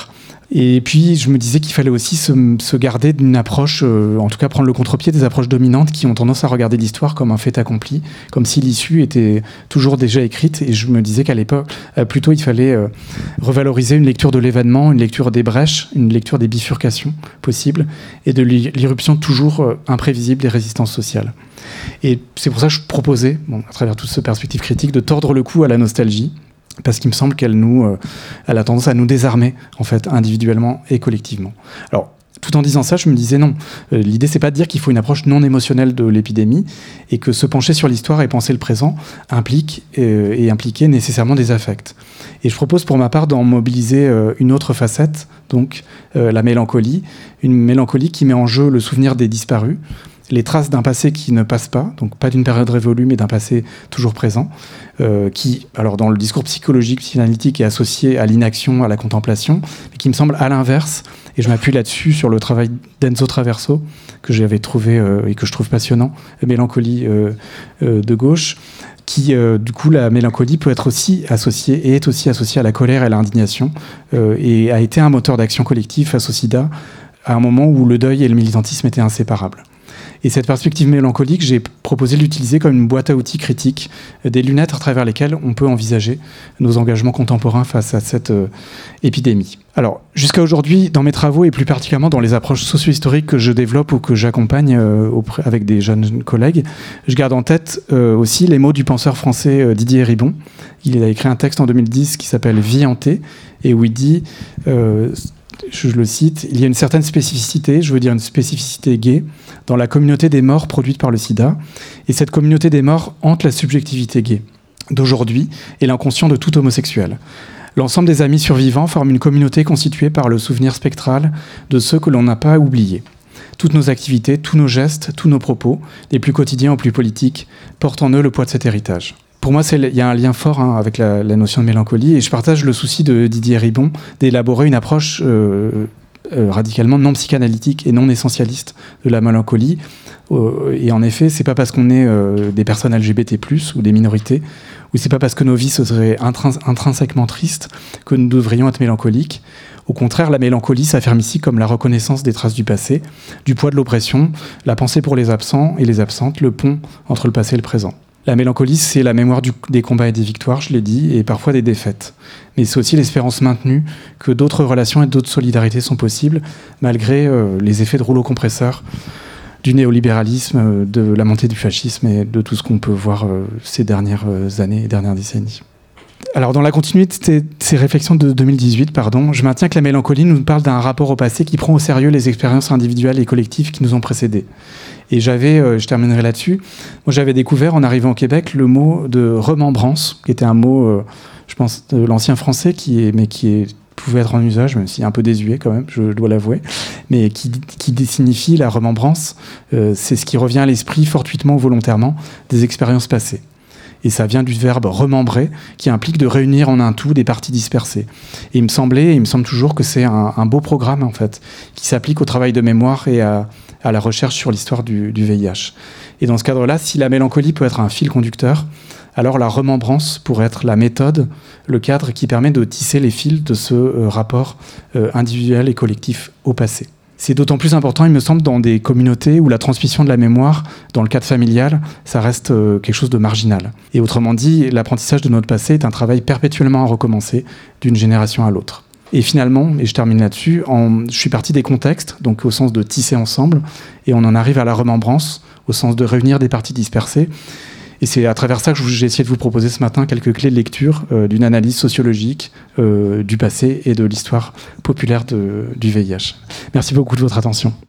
Et puis, je me disais qu'il fallait aussi se garder d'une approche, en tout cas prendre le contre-pied des approches dominantes qui ont tendance à regarder l'histoire comme un fait accompli, comme si l'issue était toujours déjà écrite. Et je me disais qu'à l'époque, plutôt, il fallait revaloriser une lecture de l'événement, une lecture des brèches, une lecture des bifurcations possibles et de l'irruption toujours imprévisible des résistances sociales. Et c'est pour ça que je proposais, à travers toute cette perspective critique, de tordre le cou à la nostalgie, parce qu'il me semble qu'elle a tendance à nous désarmer, en fait, individuellement et collectivement. Alors, tout en disant ça, je me disais non. L'idée, c'est pas de dire qu'il faut une approche non émotionnelle de l'épidémie et que se pencher sur l'histoire et penser le présent implique et impliquer nécessairement des affects. Et je propose pour ma part d'en mobiliser une autre facette, donc la mélancolie, une mélancolie qui met en jeu le souvenir des disparus, les traces d'un passé qui ne passe pas, donc pas d'une période révolue, mais d'un passé toujours présent, qui, alors dans le discours psychologique, psychanalytique, est associé à l'inaction, à la contemplation, mais qui me semble à l'inverse, et je m'appuie là-dessus sur le travail d'Enzo Traverso, que j'avais trouvé et que je trouve passionnant, Mélancolie de gauche, qui, du coup, la mélancolie peut être aussi associée, et est aussi associée à la colère et à l'indignation, et a été un moteur d'action collective face au sida, à un moment où le deuil et le militantisme étaient inséparables. Et cette perspective mélancolique, j'ai proposé de l'utiliser comme une boîte à outils critique, des lunettes à travers lesquelles on peut envisager nos engagements contemporains face à cette épidémie. Alors, jusqu'à aujourd'hui, dans mes travaux, et plus particulièrement dans les approches socio-historiques que je développe ou que j'accompagne avec des jeunes collègues, je garde en tête aussi les mots du penseur français Didier Ribon. Il a écrit un texte en 2010 qui s'appelle « Vie hantée » et où il dit... je le cite, « Il y a une certaine spécificité, je veux dire une spécificité gay, dans la communauté des morts produite par le sida, et cette communauté des morts hante la subjectivité gay d'aujourd'hui et l'inconscient de tout homosexuel. L'ensemble des amis survivants forment une communauté constituée par le souvenir spectral de ceux que l'on n'a pas oubliés. Toutes nos activités, tous nos gestes, tous nos propos, des plus quotidiens aux plus politiques, portent en eux le poids de cet héritage. » Pour moi, il y a un lien fort avec la notion de mélancolie, et je partage le souci de Didier Ribon d'élaborer une approche radicalement non psychanalytique et non essentialiste de la mélancolie. Et en effet, c'est pas parce qu'on est des personnes LGBT+, ou des minorités, ou c'est pas parce que nos vies seraient intrinsèquement tristes que nous devrions être mélancoliques. Au contraire, la mélancolie s'affirme ici comme la reconnaissance des traces du passé, du poids de l'oppression, la pensée pour les absents et les absentes, le pont entre le passé et le présent. La mélancolie, c'est la mémoire des combats et des victoires, je l'ai dit, et parfois des défaites. Mais c'est aussi l'espérance maintenue que d'autres relations et d'autres solidarités sont possibles, malgré les effets de rouleau compresseur du néolibéralisme, de la montée du fascisme et de tout ce qu'on peut voir ces dernières années et dernières décennies. Alors, dans la continuité de ces réflexions de 2018, je maintiens que la mélancolie nous parle d'un rapport au passé qui prend au sérieux les expériences individuelles et collectives qui nous ont précédés. Et je terminerai là-dessus, moi j'avais découvert en arrivant au Québec le mot de remembrance, qui était un mot, je pense, de l'ancien français, mais qui pouvait être en usage, même s'il est un peu désuet quand même, je dois l'avouer, mais qui signifie la remembrance, c'est ce qui revient à l'esprit fortuitement ou volontairement des expériences passées. Et ça vient du verbe remembrer, qui implique de réunir en un tout des parties dispersées. Et il me semble toujours que c'est un beau programme, en fait, qui s'applique au travail de mémoire et à la recherche sur l'histoire du VIH. Et dans ce cadre-là, si la mélancolie peut être un fil conducteur, alors la remembrance pourrait être la méthode, le cadre qui permet de tisser les fils de ce rapport individuel et collectif au passé. C'est d'autant plus important, il me semble, dans des communautés où la transmission de la mémoire, dans le cadre familial, ça reste quelque chose de marginal. Et autrement dit, l'apprentissage de notre passé est un travail perpétuellement à recommencer d'une génération à l'autre. Et finalement, et je termine là-dessus, je suis parti des contextes, donc au sens de tisser ensemble, et on en arrive à la remembrance, au sens de réunir des parties dispersées. Et c'est à travers ça que j'ai essayé de vous proposer ce matin quelques clés de lecture d'une analyse sociologique du passé et de l'histoire populaire du VIH. Merci beaucoup de votre attention.